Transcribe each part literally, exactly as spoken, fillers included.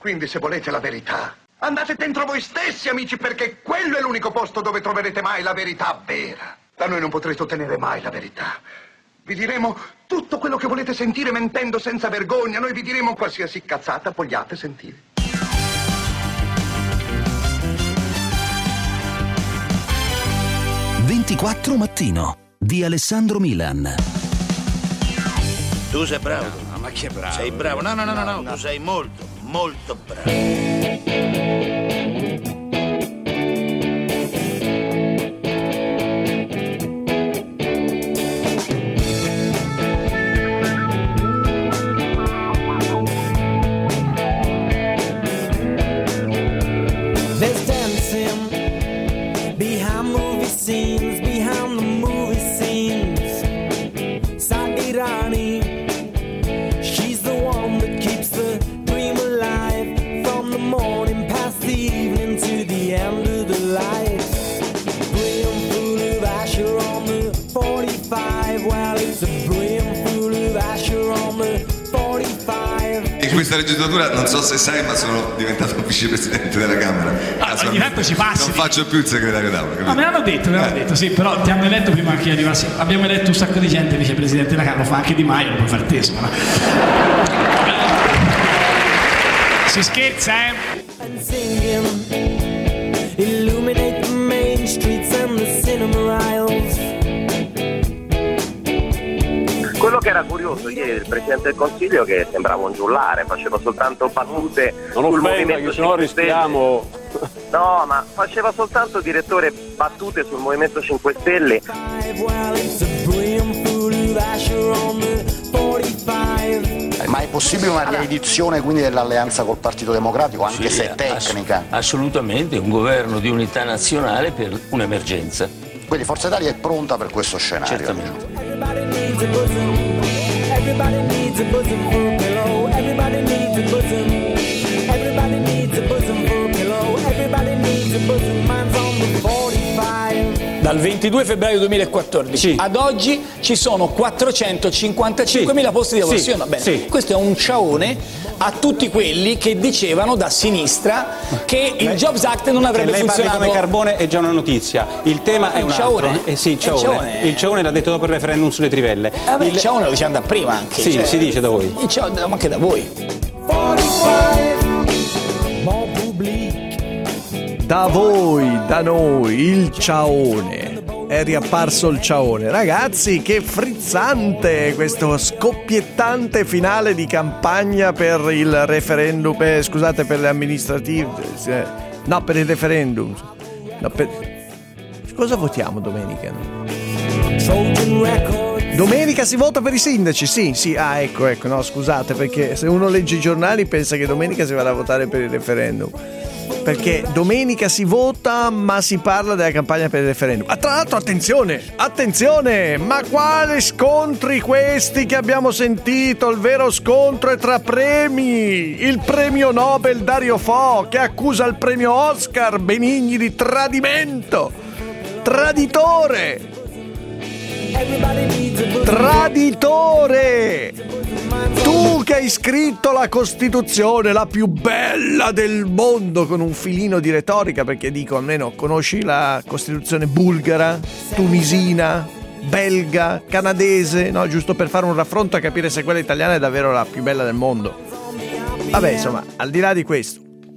Quindi se volete la verità, andate dentro voi stessi, amici, perché quello è l'unico posto dove troverete mai la verità vera. Da noi non potrete ottenere mai la verità. Vi diremo tutto quello che volete sentire mentendo senza vergogna. Noi vi diremo qualsiasi cazzata vogliate sentire. ventiquattro Mattino di Alessandro Milan. Tu sei bravo. No, no, ma che bravo? Sei bravo. No, no, no, no, no, no. Tu sei molto, molto bravo. Scenes behind the movie scenes. Sagirani, she's the one that keeps the dream alive from the morning past the evening to the end of the life. Brimful of Asher on the forty-five. Well, it's a brimful of Asher on the forty-five. In questa legislatura, non so se sai, ma sono diventato vicepresidente della Camera. Ah, ogni tanto ci passi. Non faccio più il segretario d'Aula. No, me l'hanno detto, me l'hanno eh. detto, sì, però ti hanno eletto prima che io arrivassi. Abbiamo eletto un sacco di gente vicepresidente della Camera, lo fa anche Di Maio, lo può far te, insomma. Si scherza, eh? Illuminate the main streets and the cinema aisles. Quello che era curioso ieri del Presidente del Consiglio che sembrava un giullare, faceva soltanto battute non sul offenda, Movimento che sennò rischiamo. No, ma faceva soltanto, direttore, battute sul Movimento cinque Stelle. Ma è possibile una riedizione quindi dell'alleanza col Partito Democratico, anche Sì, se è tecnica? Ass- assolutamente, un governo di unità nazionale per un'emergenza. Quindi Forza Italia è pronta per questo scenario? Certamente. Everybody needs a bosom. Everybody needs a bosom for a pillow. Everybody needs a bosom. Everybody needs a bosom for a pillow. Everybody needs a bosom. Mine's on the forty-five. Dal ventidue febbraio duemilaquattordici sì. ad oggi ci sono quattrocentocinquantacinquemila sì. posti di lavorazione. Sì. Bene, sì. questo è un ciaone a tutti quelli che dicevano da sinistra che il lei, Jobs Act non avrebbe lei funzionato. Lei come carbone è già una notizia. Il tema è un ciaone. altro. Eh sì, il ciaone. ciaone. Il ciaone l'ha detto dopo il referendum sulle trivelle. Eh beh, il... il ciaone lo diciamo da prima anche. Sì, cioè, si dice da voi. Il ciaone, ma anche da voi. Da voi, da noi, il ciaone. È riapparso il ciaone. Ragazzi, che frizzante questo scoppiettante finale di campagna per il referendum, per, scusate, per le amministrative. No, per il referendum. No, per... Cosa votiamo domenica? Domenica si vota per i sindaci, sì, sì, ah ecco, ecco, no scusate, perché se uno legge i giornali pensa che domenica si vada a votare per il referendum. Perché domenica si vota ma si parla della campagna per il referendum. Ah, tra l'altro attenzione, attenzione, ma quali scontri questi che abbiamo sentito? Il vero scontro è tra premi. Il premio Nobel Dario Fo che accusa il premio Oscar Benigni di tradimento. Traditore. Traditore. Tu che hai scritto la Costituzione, la più bella del mondo, con un filino di retorica, perché dico almeno conosci la Costituzione bulgara, tunisina, belga, canadese, no? Giusto per fare un raffronto a capire se quella italiana è davvero la più bella del mondo. Vabbè, insomma, al di là di questo,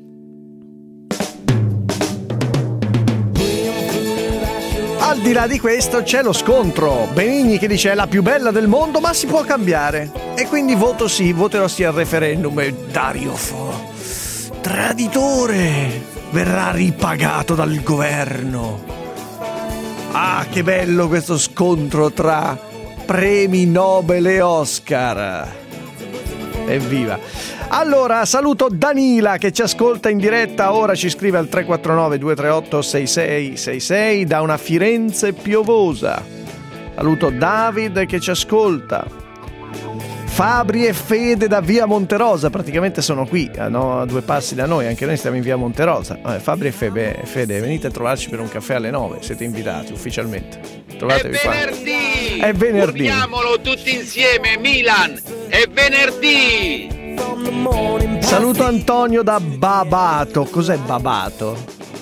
Al di là di questo c'è lo scontro. Benigni che dice è la più bella del mondo, ma si può cambiare. E quindi voto sì, voterò sì al referendum. E Dario Fo, traditore, verrà ripagato dal governo. Ah, che bello questo scontro tra premi Nobel e Oscar. Evviva. Allora, saluto Danila che ci ascolta in diretta, ora ci scrive al tre quattro nove due tre otto sei sei sei sei da una Firenze piovosa. Saluto David che ci ascolta. Fabri e Fede da via Monterosa, praticamente sono qui, no? A due passi da noi, anche noi stiamo in via Monterosa. Eh, Fabri e Fede, Fede, venite a trovarci per un caffè alle nove, siete invitati ufficialmente. Trovatevi è venerdì! Qua. È venerdì! Urliamolo tutti insieme, Milan! È venerdì! from the morning past Saluto Antonio da Babato. Cos'è Babato?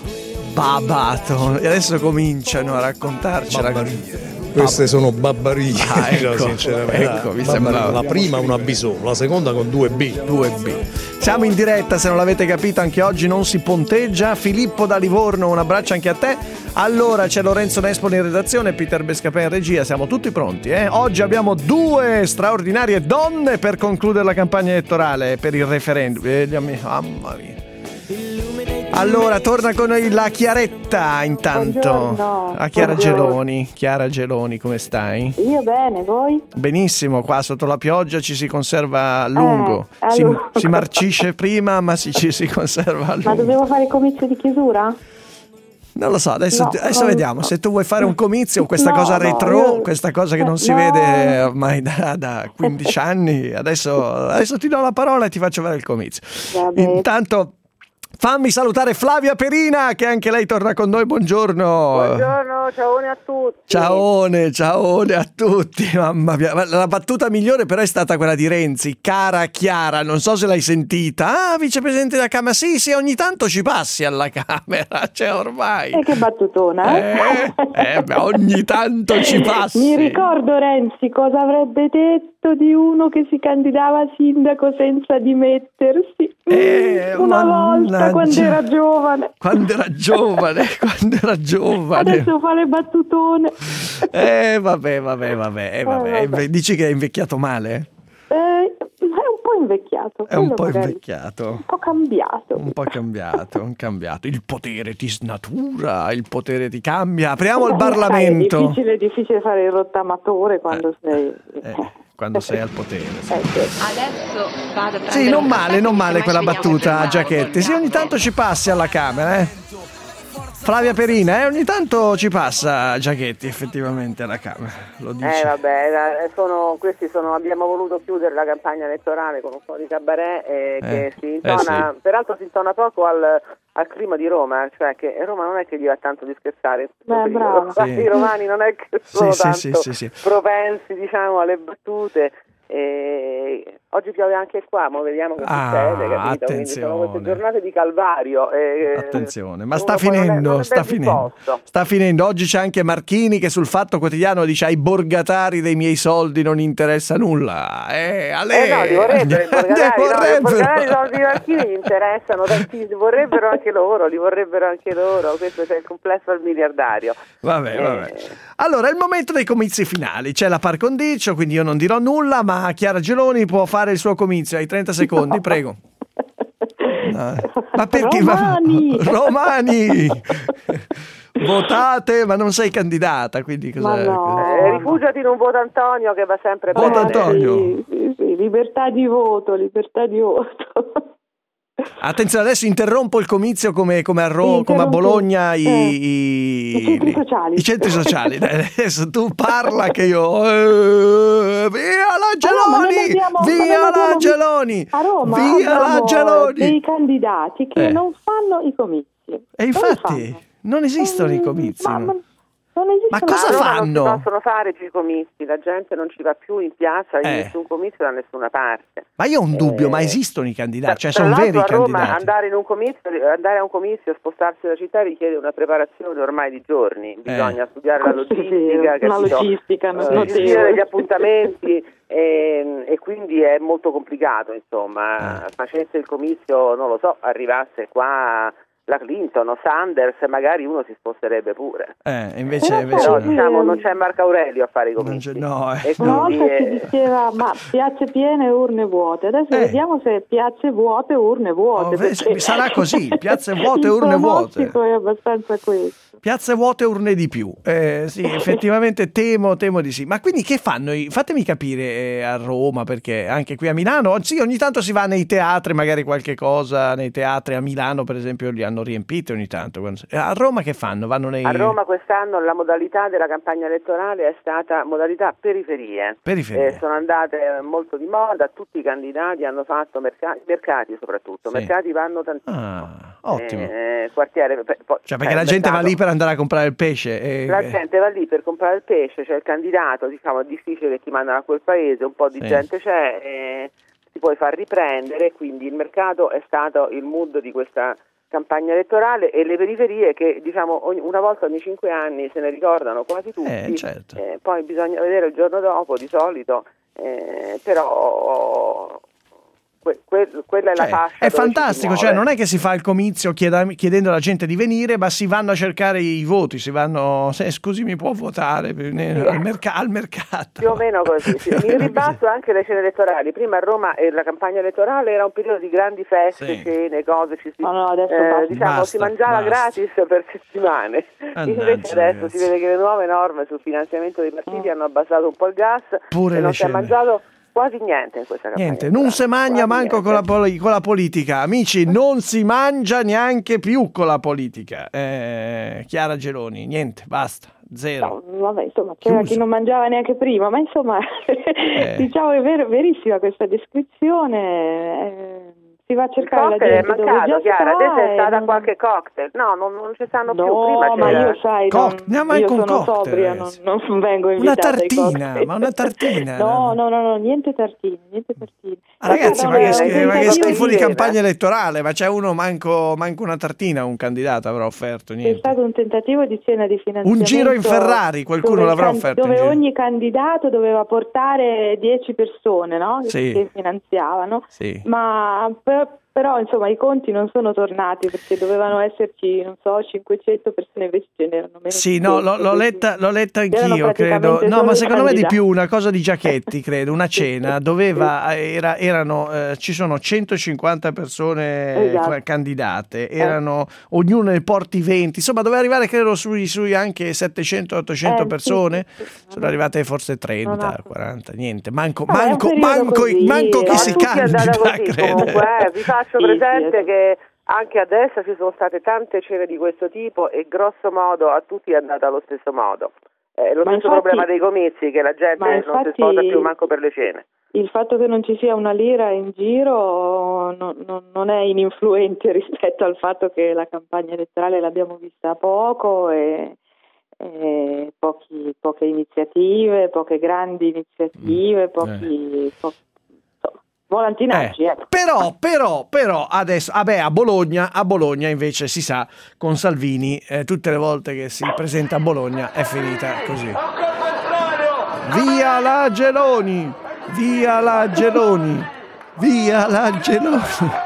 Babato. E adesso cominciano a raccontarcela. Babbarie. Queste sono babbarie, ah, ecco, sinceramente. Ecco, mi sembra. La prima una B solo, la seconda con due B. due B. Siamo in diretta, se non l'avete capito, anche oggi non si ponteggia. Filippo da Livorno, un abbraccio anche a te. Allora c'è Lorenzo Nespoli in redazione, Peter Bescapè in regia, siamo tutti pronti, eh? Oggi abbiamo due straordinarie donne per concludere la campagna elettorale per il referendum. Eh, mamma mia. Allora, torna con noi la Chiaretta intanto. Buongiorno. La Chiara Buongiorno. Geloni. Chiara Geloni, come stai? Io bene, voi? Benissimo, qua sotto la pioggia ci si conserva a lungo. Eh, a si, lungo. si marcisce prima, ma si, ci si conserva a lungo. Ma dobbiamo fare il comizio di chiusura? Non lo so, adesso, No, adesso non- vediamo. Se tu vuoi fare un comizio, questa No, cosa no, retro, io- questa cosa che non si no. vede ormai da, da quindici anni, adesso, adesso ti do la parola e ti faccio fare il comizio. Vabbè. Intanto fammi salutare Flavia Perina, che anche lei torna con noi. Buongiorno. Buongiorno, ciaone a tutti. Ciaone, ciaone a tutti. Mamma mia, ma la battuta migliore però è stata quella di Renzi. Cara Chiara, non so se l'hai sentita. Ah, vicepresidente della Camera. Sì, sì, ogni tanto ci passi alla Camera, cioè ormai. E che battutona, eh? Eh, eh, beh, ogni tanto ci passi. Mi ricordo Renzi cosa avrebbe detto di uno che si candidava a sindaco senza dimettersi. Eh, Una volta, quando mannaggia. era giovane. Quando era giovane, quando era giovane. Adesso fa le battutone. Eh, vabbè, vabbè, vabbè, eh, vabbè. Eh, vabbè. Dici che è invecchiato male? Eh, è un po' invecchiato. È un quello po' magari. invecchiato. Un po' cambiato. Un po' cambiato, un cambiato. Il potere ti snatura, il potere ti cambia. Apriamo il Eh, sai, È Parlamento. difficile, è difficile fare il rottamatore quando sei... Eh, quando sei al potere. Sì. Adesso vado a prendere Sì, non un male, caffè, non male semmai quella ci vediamo battuta, per Giachetti. Sì, ogni tanto ci passi alla Camera, eh. Flavia Perina, eh, ogni tanto ci passa Giachetti effettivamente alla Camera, lo dice. Eh vabbè, eh, sono, questi sono, abbiamo voluto chiudere la campagna elettorale con un po' di cabaret eh, che Eh, si intona, eh sì. peraltro si intona poco al, al clima di Roma, cioè che Roma non è che gli va tanto di scherzare. Beh, bravo. Sì. I romani non è che sono Sì, sì, tanto sì, sì, sì. propensi, diciamo, alle battute. E oggi piove anche qua, ma vediamo che Ah, succede, capito? Quindi sono queste attenzione. giornate di calvario. e- Attenzione, ma uno sta poi non è- finendo, non è sta ben finendo. disposto. Sta finendo. Oggi c'è anche Marchini che sul Fatto Quotidiano dice ai borgatari dei miei soldi non interessa nulla. Eh, ale, Eh no, li vorrebbero, i borgatari, no, i vorrebbero. borgatari sono di Marchini, gli interessano tantissimo, vorrebbero anche loro, li vorrebbero anche loro, questo c'è il complesso al miliardario. Vabbè, Eh, vabbè. Allora, è il momento dei comizi finali. C'è la par condicio, quindi io non dirò nulla, ma Chiara Geloni può fare il suo comizio. Hai trenta secondi, prego. No. Ma perché? Romani! Ma- Romani! Votate, ma non sei candidata, quindi Ma cos'è? no. Eh, rifugiati in un voto Antonio che va sempre Voto bene. Antonio. Sì, sì, sì, libertà di voto, libertà di voto. Attenzione, adesso interrompo il comizio come, come a Roma, Sì, come a interrompi. Bologna i, Eh. i- I centri sociali. I centri sociali. Dai, adesso tu parla che io eh, via la A Roma noi Geloni! abbiamo- Via noi la abbiamo- Geloni! A Roma Via la abbiamo Geloni! dei candidati che Eh. non fanno i comizi. E Non li infatti fanno. non esistono i Mm, comizi. ma- no? ma non esistono. Ma cosa A Roma fanno? non si possono fare i comizi, la gente non ci va più in piazza in Eh. nessun comizio da nessuna parte. Ma io ho un dubbio, Eh, ma esistono i candidati? Cioè, Tra sono veri i l'altro a Roma candidati? andare in un comizio, andare a un comizio, spostarsi da città richiede una preparazione ormai di giorni, bisogna studiare la Sì, sì, logistica, una capito? logistica Eh, notevole. gestire gli appuntamenti e, e quindi è molto complicato, insomma, facesse il comizio, non lo so, arrivasse qua la Clinton o Sanders, magari uno si sposterebbe pure. Eh, invece, Però invece Però no. diciamo non c'è Marco Aurelio a fare i Non comizi. c'è- no, eh. E Una quindi, volta si eh, diceva ma piazze piene e urne vuote, adesso Eh. vediamo se piazze vuote o urne vuote. Oh, beh, perché sarà così, piazze vuote e il urne vuote. pronostico è abbastanza questo. Piazze vuote, urne di più. Eh, sì, effettivamente temo, temo di sì. Ma quindi che fanno? i- Fatemi capire eh, a Roma, perché anche qui a Milano, sì, ogni tanto si va nei teatri, magari qualche cosa nei teatri. A Milano, per esempio, li hanno riempiti ogni tanto. Quando- A Roma che fanno? Vanno nei... A Roma quest'anno la modalità della campagna elettorale è stata modalità periferie. Periferie. Eh, sono andate molto di moda, tutti i candidati hanno fatto mercati, mercati soprattutto, Sì. mercati vanno tantissimo. Ah, ottimo. Eh, quartiere, pe- poi- Cioè, perché eh, la gente va mercato. lì per andare a comprare il pesce. E... La gente va lì per comprare il pesce, c'è il candidato, diciamo è difficile che ti mandano a quel paese, un po' di Sì. gente c'è, eh, si poi fa riprendere, quindi il mercato è stato il mood di questa campagna elettorale e le periferie che diciamo ogni, una volta ogni cinque anni se ne ricordano quasi tutti, eh, certo. eh, poi bisogna vedere il giorno dopo di solito, eh, però que, que, quella è cioè, la fascia. È fantastico, cioè non è che si fa il comizio chieda, chiedendo alla gente di venire, ma si vanno a cercare i voti, si vanno, se, scusi mi può votare sì. al, merc- al mercato. Più o meno così, sì. In ribasso anche le cene elettorali, prima a Roma e la campagna elettorale era un periodo di grandi feste, sì. cene, cose, ci si, no, no, adesso eh, diciamo, basta, si mangiava basta. gratis per settimane. Annaggia, invece adesso ragazzi. si vede che le nuove norme sul finanziamento dei partiti hanno abbassato un po' il gas. Pure e non le si è cene. mangiato quasi niente in questa campagna. Niente, non si mangia manco con la, poli- con la politica, amici, non si mangia neanche più con la politica. Eh, Chiara Geloni, niente, basta, zero. No, vabbè, insomma, c'era Chiuso. chi non mangiava neanche prima, ma insomma, Eh. diciamo è ver- verissima questa descrizione. Eh, si va a Il cercare la cocktail è gente dove già mancato, Chiara, sta adesso è e stata non- qualche cocktail. No, non, non ci stanno più. No, Prima ma c'era. io sai, Cock- non, neanche io un sono cocktail, sobria, non, non vengo Una invitata ai tartina, cocktail. ma una tartina. No, no, no, no, niente tartine, niente tartine. Ah, ragazzi, ma No, che, no, schifo, no, ma che no, schifo di no, campagna elettorale, ma c'è uno manco, manco una tartina, un candidato avrà offerto, C'è niente. stato un tentativo di cena di finanziamento. Un giro in Ferrari, qualcuno dove l'avrà can- offerto in Dove giro. ogni candidato doveva portare dieci persone, no? Sì. Che finanziavano. Sì. Ma per- però insomma i conti non sono tornati perché dovevano esserci, non so, cinquecento persone, invece ce n'erano meno. Sì, di no, cento, l'ho, l'ho quindi letta, l'ho letta erano anch'io, praticamente credo. No, solo ma i secondo me di candidati. più una cosa di Giachetti, credo, una cena, doveva, era, erano, eh, ci sono centocinquanta persone Esatto. qua- candidate, erano, ognuno ne porti venti, insomma doveva arrivare credo sui, sui anche settecento ottocento Eh, sì, persone, sì, sì. sono arrivate forse trenta, No, no. quaranta, niente, manco, Vabbè, è un manco, periodo manco, così, manco chi eh. si No, tutti è andata candida, così, credo. comunque, eh. Vi faccio Sì, presente sì, che anche a destra ci sono state tante cene di questo tipo e grosso modo a tutti è andata allo stesso modo. È lo Ma stesso infatti- problema dei comizi, che la gente ma non si infatti- sposa più manco per le cene. Il fatto che non ci sia una lira in giro non, non- non è ininfluente rispetto al fatto che la campagna elettorale l'abbiamo vista poco e, e pochi- poche iniziative, poche grandi iniziative, pochi, pochi insomma, volantinaggi. Eh, ecco. però, però, però adesso, vabbè, a Bologna, a Bologna invece si sa, con Salvini, eh, tutte le volte che si presenta a Bologna è finita così. Via la Geloni, via la Geloni, via la Geloni.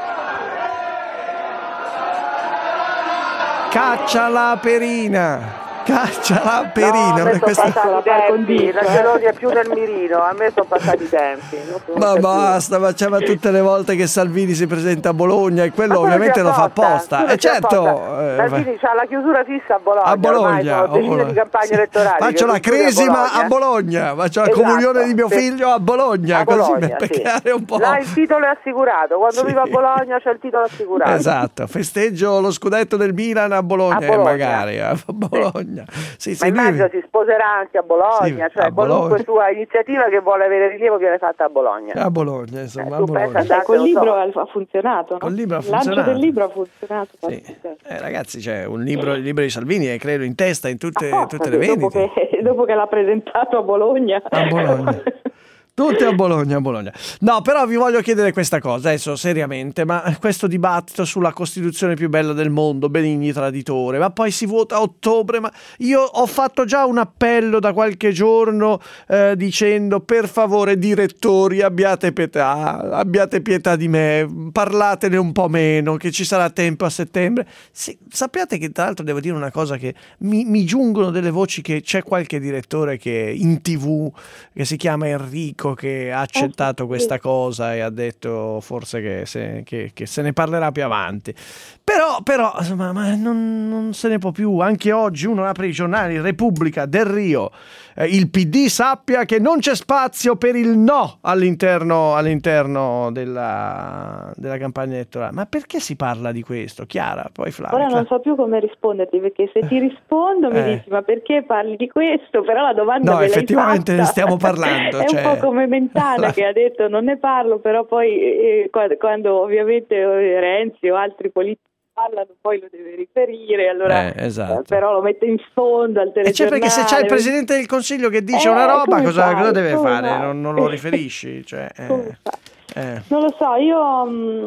Caccia la perina. Caccia la perina. No, a me sono Questa- passati i tempi, la Geloni è più nel mirino, a me sono passati i tempi. non- non Ma c'è più. basta, facciamo tutte le volte che Salvini si presenta a Bologna e quello Ma quello ovviamente si lo fa apposta, apposta. quello E si certo, apposta. eh, Salvini c'ha la chiusura fissa a Bologna. a Bologna, ormai sono decine Bologna. di campagne Sì. elettorali. Faccio che la si chiude cresima a Bologna, faccio la Esatto, comunione di mio sì. figlio a Bologna, A così Bologna, per sì. creare un po'. Là il titolo è assicurato, quando Sì. vivo a Bologna c'è il titolo assicurato. Esatto, festeggio lo scudetto del Milan a Bologna, A Bologna. eh, magari a Bologna. Sì, Ma sì, lui- immagino si sposerà anche a Bologna, Sì, cioè a qualunque Bologna. sua iniziativa che vuole avere rilievo viene fatta a Bologna. a Bologna, insomma, a tu Bologna. pensa, Beh, col non so. libro ha ha funzionato, no? Col libro ha Il lancio funzionato. del libro ha funzionato. Sì. Eh, ragazzi, c'è un libro, il libro di Salvini è credo in testa in tutte, Ah, tutte le dopo vendite. che, dopo che l'ha presentato a Bologna. A Bologna. Tutte a Bologna, a Bologna. No, però vi voglio chiedere questa cosa, adesso seriamente, ma questo dibattito sulla Costituzione più bella del mondo, Benigni traditore, ma poi si vota a ottobre, ma io ho fatto già un appello da qualche giorno eh, dicendo per favore direttori abbiate pietà, abbiate pietà di me, parlatene un po' meno, che ci sarà tempo a settembre. Sì, sappiate che tra l'altro devo dire una cosa, che mi, mi giungono delle voci che c'è qualche direttore che in tv, che si chiama Enrico, che ha accettato questa cosa e ha detto forse che se, che, che se ne parlerà più avanti. Però, però insomma, ma non, non se ne può più. Anche oggi uno apre i giornali, Repubblica, Del Rio, eh, il P D sappia che non c'è spazio per il no all'interno, all'interno della, della campagna elettorale. Ma perché si parla di questo? Chiara, poi Flavia. Ora non so più come risponderti, perché se ti rispondo mi Eh. dici ma perché parli di questo? Però la domanda No, me l'hai effettivamente fatta. stiamo parlando, È cioè- un po' come Mentana La- che ha detto non ne parlo, però poi eh, quando, quando ovviamente eh, Renzi o altri politici parlano poi lo deve riferire, allora Eh, esatto. eh, però lo mette in fondo al E c'è telegiornale. perché se c'è il Presidente del Consiglio che dice Eh, una roba, come cosa, fai? cosa deve Come fare? fai? Non, non lo riferisci? Cioè, eh. Come fai? Eh. Non lo so, io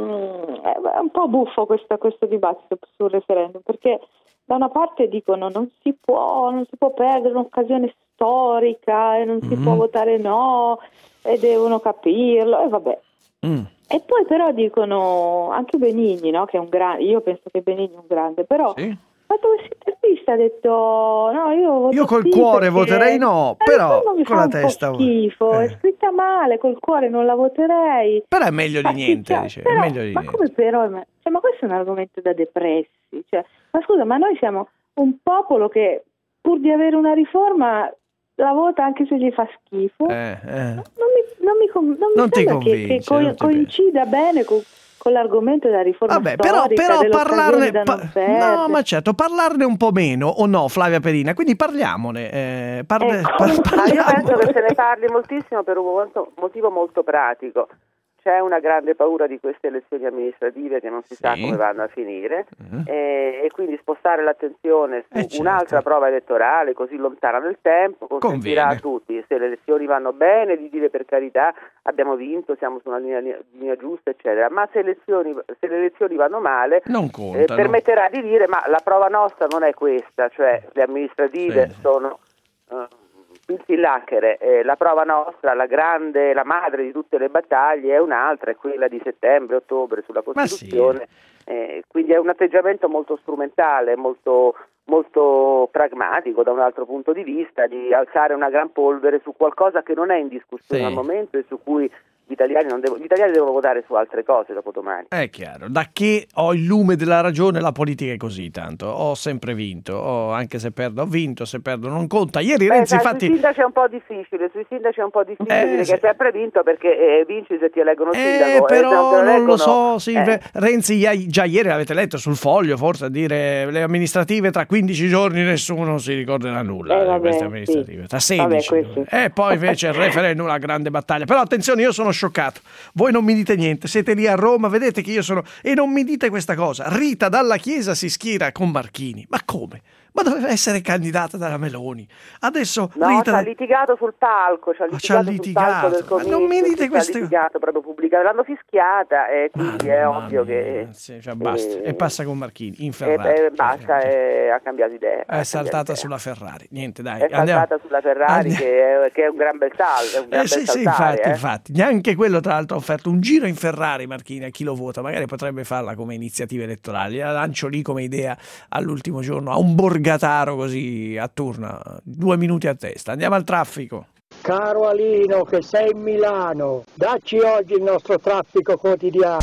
mh, è un po' buffo questo, questo dibattito sul referendum, perché da una parte dicono non si può, non si può perdere un'occasione storica e non si Mm. può votare no e devono capirlo e vabbè. Mm. E poi però dicono anche Benigni, no? Che è un grande, io penso che Benigni è un grande, però Sì. ha fatto questa intervista, ha detto no, io voto Io col sì cuore perché voterei no, la però riforma mi con fa la un po' testa schifo, eh. è scritta male, col cuore non la voterei. Però è meglio Ma di niente, cioè, dice, è però- meglio di ma niente. come però? Ma, cioè, ma questo è un argomento da depressi. Cioè, ma scusa, ma noi siamo un popolo che pur di avere una riforma la vota anche se gli fa schifo. Eh, eh. Non mi, non mi, con- non mi Non ti sembra che, che convince, co- non ti coincida bene con, con l'argomento della riforma Vabbè, però, storica, però dell'occasione parlarne da pa- non perdere. no, ma certo, parlarne un po' meno o no, Flavia Perina, quindi parliamone. Eh, parle- Ecco. par- Ma io parliamone. penso che se ne parli moltissimo per un molto- motivo molto pratico. C'è una grande paura di queste elezioni amministrative che non si sa Sì. come vanno a finire Mhm. e, e quindi spostare l'attenzione su Eh, certo. un'altra prova elettorale così lontana nel tempo consentirà Conviene. a tutti, se le elezioni vanno bene, di dire per carità abbiamo vinto, siamo su una linea, linea giusta, eccetera, ma se, elezioni, se le elezioni vanno male Non eh, contano. permetterà di dire ma la prova nostra non è questa, cioè le amministrative Sì. sono... eh, Pinzillacchere, eh, la prova nostra, la grande, la madre di tutte le battaglie è un'altra, è quella di settembre, ottobre sulla Ma sì. Costituzione, eh, quindi è un atteggiamento molto strumentale, molto, molto pragmatico da un altro punto di vista, di alzare una gran polvere su qualcosa che non è in discussione Sì. al momento e su cui gli italiani, non devo, gli italiani devono votare su altre cose dopo domani. È chiaro, da che ho il lume della ragione la politica è così tanto, ho sempre vinto, ho- anche se perdo ho vinto, se perdo non conta. Ieri Beh, Renzi sai, infatti... sui sindaci è un po' difficile, sui sindaci è un po' difficile Eh, dire sì. che hai sempre vinto perché eh, vinci se ti eleggono Eh, sindaco. e se non però te non eleggono, lo so, sì, eh. Re- Renzi ia- già ieri l'avete letto sul Foglio, forse a dire le amministrative tra quindici giorni nessuno si ricorderà nulla Eh, di vabbè, queste sì. amministrative, tra Vabbè, sedici. questo. E poi invece il referendum, la grande battaglia. Però attenzione, io sono scioccato, voi non mi dite niente, siete lì a Roma, vedete che io sono... E non mi dite questa cosa, Rita Dalla Chiesa si schiera con Marchini, ma come? Ma doveva essere candidata dalla Meloni. Adesso No, Rita... ci ha litigato sul palco, ci ha Ah, ci ha litigato sul palco del litigato. Ma comizio, non mi dite ci ha queste- litigato proprio pubblicato, l'hanno fischiata e quindi è Mamma ovvio mia, che sì, cioè, basta. eh, E passa con Marchini in e, Ferrari. e basta, e ha cambiato idea. ha È cambiato saltata idea. sulla Ferrari. Niente, dai. È saltata andiamo. sulla Ferrari Andiamo. che è, che è un gran bel salto, è un gran Eh, sì, bel sì, saltare, infatti, eh. infatti. Neanche quello, tra l'altro, ha offerto un giro in Ferrari, Marchini, a chi lo vota. Magari potrebbe farla come iniziativa elettorale. La lancio lì come idea all'ultimo giorno, a un borgataro così a turno. Due minuti a testa. Andiamo al traffico. Caro Alino, che sei in Milano, dacci oggi il nostro traffico quotidiano.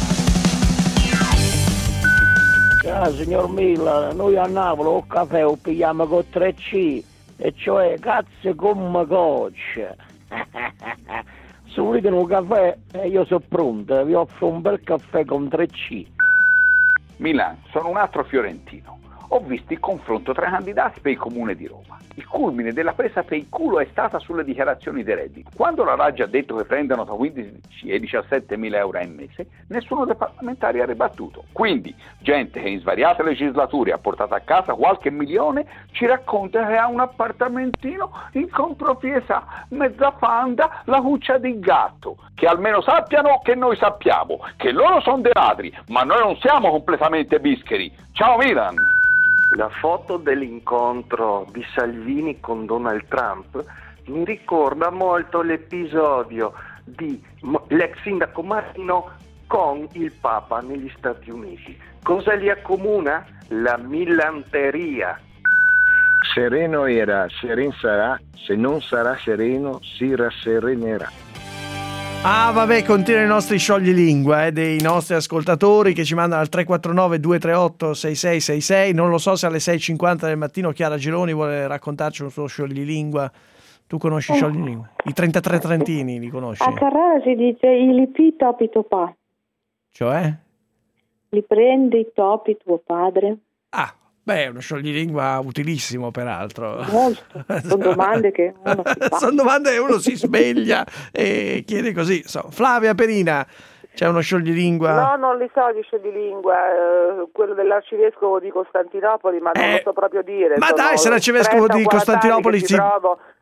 Ciao signor Mila, noi a Napoli o caffè o pigliamo con tre C, e cioè cazzo come goccia. Se volete un caffè, eh, io sono pronto, vi offro un bel caffè con tre C. Milan, sono un altro fiorentino. Ho visto il confronto tra candidati per il comune di Roma. Il culmine della presa per il culo è stata sulle dichiarazioni dei redditi. Quando la Raggi ha detto che prendono tra quindici e diciassette mila euro al mese, nessuno dei parlamentari ha ribattuto. Quindi, gente che in svariate legislature ha portato a casa qualche milione, ci racconta che ha un appartamentino in contropietà, mezza fanda, la cuccia di gatto. Che almeno sappiano che noi sappiamo, che loro sono dei ladri, ma noi non siamo completamente bischeri. Ciao Milan! La foto dell'incontro di Salvini con Donald Trump mi ricorda molto l'episodio di l'ex sindaco Marino con il Papa negli Stati Uniti. Cosa li accomuna? La milanteria. Sereno era, seren sarà, se non sarà sereno si rasserenerà. Ah vabbè, continuano i nostri scioglilingua eh, dei nostri ascoltatori che ci mandano al tre quattro nove due tre otto sei sei sei sei. Non lo so se alle sei e cinquanta del mattino Chiara Gironi vuole raccontarci un suo scioglilingua. Tu conosci i scioglilingua? I trentatré trentini li conosci? A Carrara si dice i lipi topi tuo pa. Cioè? Li prende i topi tuo padre. Ah, beh, è uno scioglilingua utilissimo peraltro. Molto. Sono domande che uno si fa. Sono domande che uno si sveglia e chiede così. So, Flavia Perina, c'è uno scioglilingua? No, non li so gli scioglilingua, eh, quello dell'arcivescovo di Costantinopoli, ma non Eh, lo so proprio dire. ma Sono dai, se l'arcivescovo trenta di o quaranta anni Costantinopoli che si- ci provo,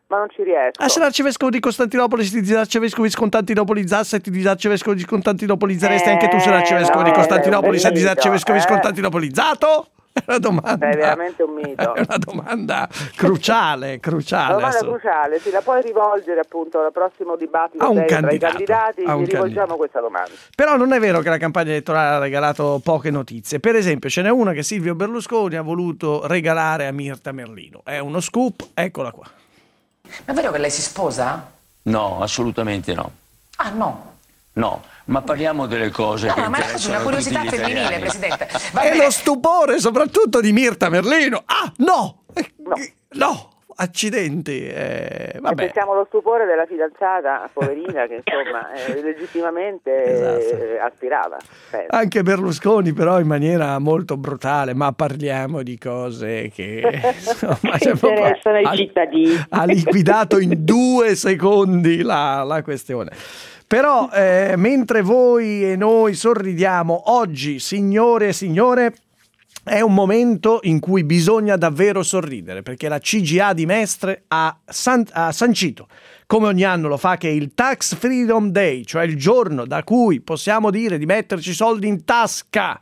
ma non ci riesco. Ah, se l'arcivescovo di Costantinopoli si dice arcivescovo di Costantinopoli Zassa e ti dice arcivescovo di Costantinopoli zaresti Eh, anche tu sei l'arcivescovo no, di è Costantinopoli un se dice mito, arcivescovo di eh. Costantinopoli-zato? È una domanda. È veramente un mito. È una domanda cruciale, cruciale. Domanda adesso. cruciale, sì, la puoi rivolgere appunto al prossimo dibattito A un serio tra i candidato, candidati, a un gli rivolgiamo candidato. questa domanda. Però non è vero che la campagna elettorale ha regalato poche notizie. Per esempio, ce n'è una che Silvio Berlusconi ha voluto regalare a Mirta Merlino. È uno scoop, eccola qua. Ma è vero che lei si sposa? No, assolutamente no. Ah, no. No, ma parliamo delle cose No, che no, ma è interessano una curiosità tutti gli femminile, italiani. Presidente. Va E bene. lo stupore soprattutto di Mirta Merlino. Ah, no! No, no. Accidenti. Eh, E vabbè. pensiamo allo stupore della fidanzata, poverina, che insomma eh, legittimamente eh, aspirava. penso. Anche Berlusconi però in maniera molto brutale, ma parliamo di cose che insomma, Che proprio- interessano i ha- cittadini. ha liquidato in due secondi la, la questione. Però eh, mentre voi e noi sorridiamo oggi, signore e signore, è un momento in cui bisogna davvero sorridere, perché la C G A di Mestre ha, san- ha sancito, come ogni anno lo fa, che il Tax Freedom Day, cioè il giorno da cui possiamo dire di metterci soldi in tasca,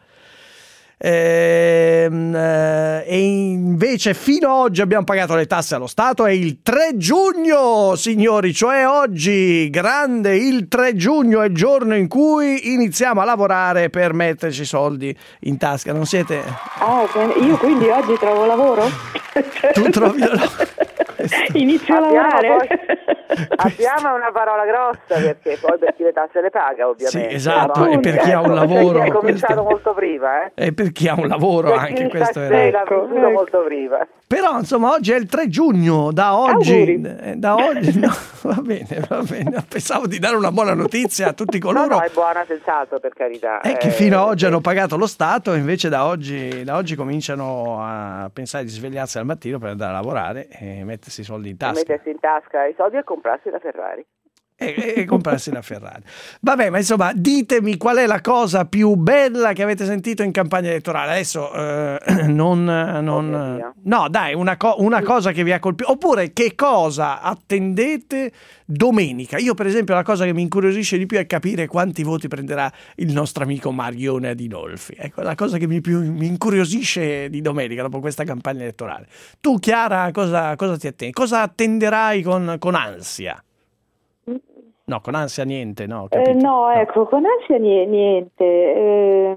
Ehm, eh, e invece fino ad oggi abbiamo pagato le tasse allo Stato, è il tre giugno, signori, cioè oggi, grande, il tre giugno è il giorno in cui iniziamo a lavorare per metterci soldi in tasca. Non siete... Ah, bene. Io quindi oggi trovo lavoro? Tu trovi Inizio a Abbiamo lavorare? poi- Abbiamo una parola grossa, perché poi per chi le tasse le paga, ovviamente. Sì, esatto, no? e per chi ha un Ecco, lavoro, È cominciato questo- molto prima, eh? E per chi ha un lavoro Per anche chi questo sta- era... sì, l'ha vissuto molto prima. Però insomma oggi è il tre giugno, da oggi, Auguri. eh, da oggi no, va bene, va bene, pensavo di dare una buona notizia a tutti No, coloro no, è buona, senz'altro, per carità. eh, che Eh, fino ad oggi hanno pagato lo Stato e invece da oggi, da oggi cominciano a pensare di svegliarsi al mattino per andare a lavorare e mettersi i soldi in tasca mettersi in tasca i soldi e comprarsi la Ferrari. e, e comprarsi la Ferrari. Vabbè, ma insomma, ditemi qual è la cosa più bella che avete sentito in campagna elettorale. Adesso eh, non, non no, dai, una, co- una cosa che vi ha colpito, oppure che cosa attendete domenica. Io per esempio la cosa che mi incuriosisce di più è capire quanti voti prenderà il nostro amico Marione Adinolfi. Ecco, la cosa che mi, più, mi incuriosisce di domenica dopo questa campagna elettorale. Tu Chiara, cosa, cosa ti attendi? Cosa attenderai con, con ansia? No, con ansia niente, no? Eh, capito? no, ecco, con ansia nie- niente. Eh,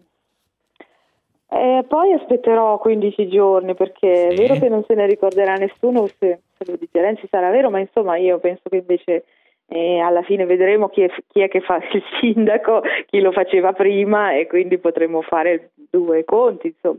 eh, poi aspetterò quindici giorni, perché è vero che non se ne ricorderà nessuno se, se lo dice Renzi sarà vero, ma insomma io penso che invece eh, alla fine vedremo chi è, chi è che fa il sindaco, chi lo faceva prima, e quindi potremo fare due conti, insomma.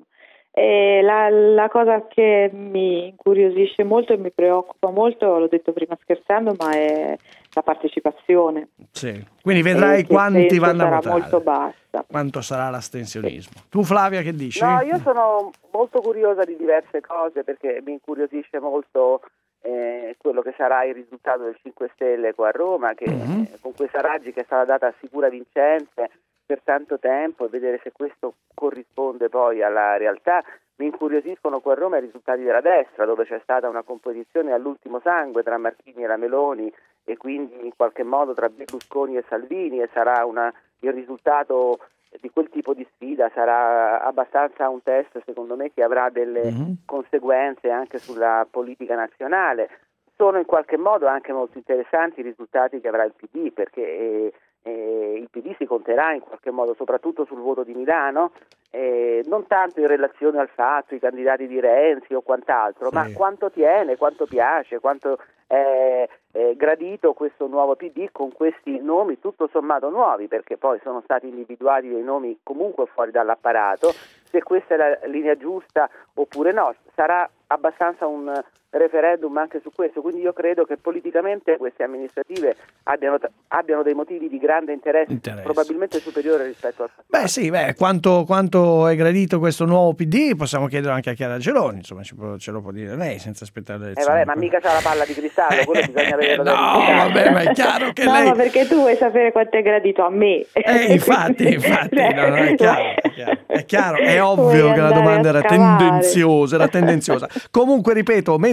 E la, la cosa che mi incuriosisce molto e mi preoccupa molto, l'ho detto prima scherzando, ma è la partecipazione. Sì. Quindi vedrai E che quanti penso vanno a sarà votare. molto bassa. Quanto sarà l'astensionismo. Tu Flavia che dici? No, io sono molto curiosa di diverse cose, perché mi incuriosisce molto eh, quello che sarà il risultato del cinque Stelle qua a Roma, che Mm-hmm. eh, con questa Raggi che è stata data sicura vincente per tanto tempo, e vedere se questo corrisponde poi alla realtà. Mi incuriosiscono qua a Roma i risultati della destra, dove c'è stata una competizione all'ultimo sangue tra Marchini e la Meloni, e quindi in qualche modo tra Berlusconi e Salvini, e sarà una, il risultato di quel tipo di sfida sarà abbastanza un test, secondo me, che avrà delle Mm-hmm. conseguenze anche sulla politica nazionale. Sono in qualche modo anche molto interessanti i risultati che avrà il P D, perché eh, eh, il P D si conterà in qualche modo soprattutto sul voto di Milano, eh, non tanto in relazione al fatto, i candidati di Renzi o quant'altro, Sì. ma quanto tiene, quanto piace, quanto è, è gradito questo nuovo P D con questi nomi tutto sommato nuovi, perché poi sono stati individuati dei nomi comunque fuori dall'apparato. Se questa è la linea giusta oppure no, sarà abbastanza un referendum anche su questo, quindi io credo che politicamente queste amministrative abbiano, abbiano dei motivi di grande interesse, Interesse. probabilmente superiore rispetto al passato. Beh sì, beh, quanto, quanto è gradito questo nuovo P D possiamo chiedere anche a Chiara Geloni, insomma ci può- ce lo può dire lei senza aspettare le Eh elezioni. vabbè, ma mica c'ha la palla di cristallo, quello bisogna vederlo da No, vabbè, ma è chiaro che no, lei... ma perché tu vuoi sapere quanto è gradito a me. Eh, infatti, infatti, no, no, è chiaro, è chiaro, è chiaro, è ovvio Vuoi che la andare domanda a era scavare. tendenziosa, era tendenziosa. Comunque, ripeto, mentre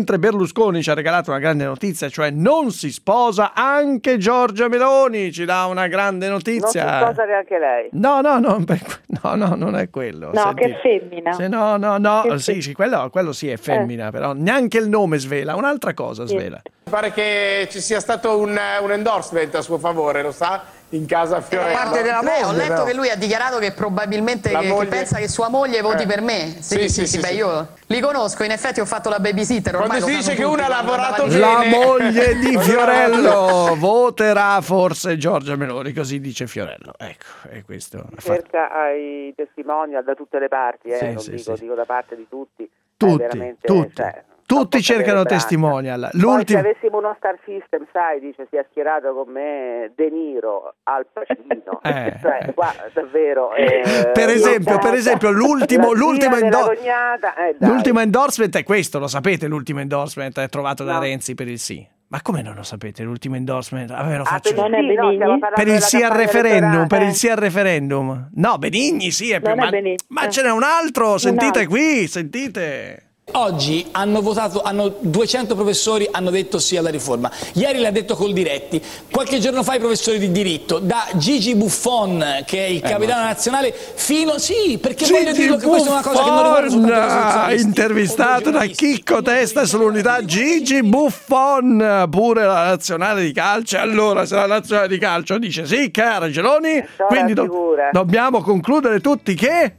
inoltre Berlusconi ci ha regalato una grande notizia, cioè non si sposa anche Giorgia Meloni, ci dà una grande notizia. Non si sposa neanche lei. No, no, no, no, no, non è quello. No, Senti. che femmina. Se no, no, no, Che sì, sì, quello, quello sì è femmina, eh. però neanche il nome svela, un'altra cosa svela. Mi pare che ci sia stato un, un endorsement a suo favore, lo sa? In casa Fiorello. Da parte della moglie, ho letto però. Che lui ha dichiarato che probabilmente che, moglie... che pensa che sua moglie voti eh. per me. Sì, sì, sì, sì, beh, sì. Io li conosco, in effetti ho fatto la babysitter. Quando si dice che uno ha lavorato bene. La moglie di Fiorello voterà forse Giorgia Meloni, così dice Fiorello. Ecco, è questo. Cerca ai testimonial da tutte le parti, eh, sì, non sì, dico, sì. dico da parte di tutti. Tutti, eh, tutti. Cioè, Tutti cercano testimonial. L'ultimo... Poi se avessimo uno star system, sai, dice, si è schierato con me De Niro, Al Pacino. Eh, cioè, eh. qua davvero. Eh, per esempio, per esempio, l'ultimo, l'ultimo, endo... cognata, eh, l'ultimo endorsement è questo, lo sapete, l'ultimo endorsement è trovato no. da Renzi per il sì. Ma come non lo sapete l'ultimo endorsement? Ah, lo faccio. Ah, per, il sì, no, per il sì al referendum, per il sì al referendum. No, Benigni sì, è più, ma, è ma ce n'è un altro, sentite un altro. Qui, sentite. Oggi hanno votato, hanno duecento professori hanno detto sì alla riforma. Ieri l'ha detto Coldiretti. Qualche giorno fa i professori di diritto, da Gigi Buffon, che è il capitano eh, nazionale, fino sì, perché Gigi voglio dirlo che questa è una cosa che non riguarda soltanto i professionisti. Intervistato da Chicco Testa sull'Unità, Gigi Buffon, pure la nazionale di calcio. Allora, se la nazionale di calcio dice sì, cara Geloni, quindi do- dobbiamo concludere tutti che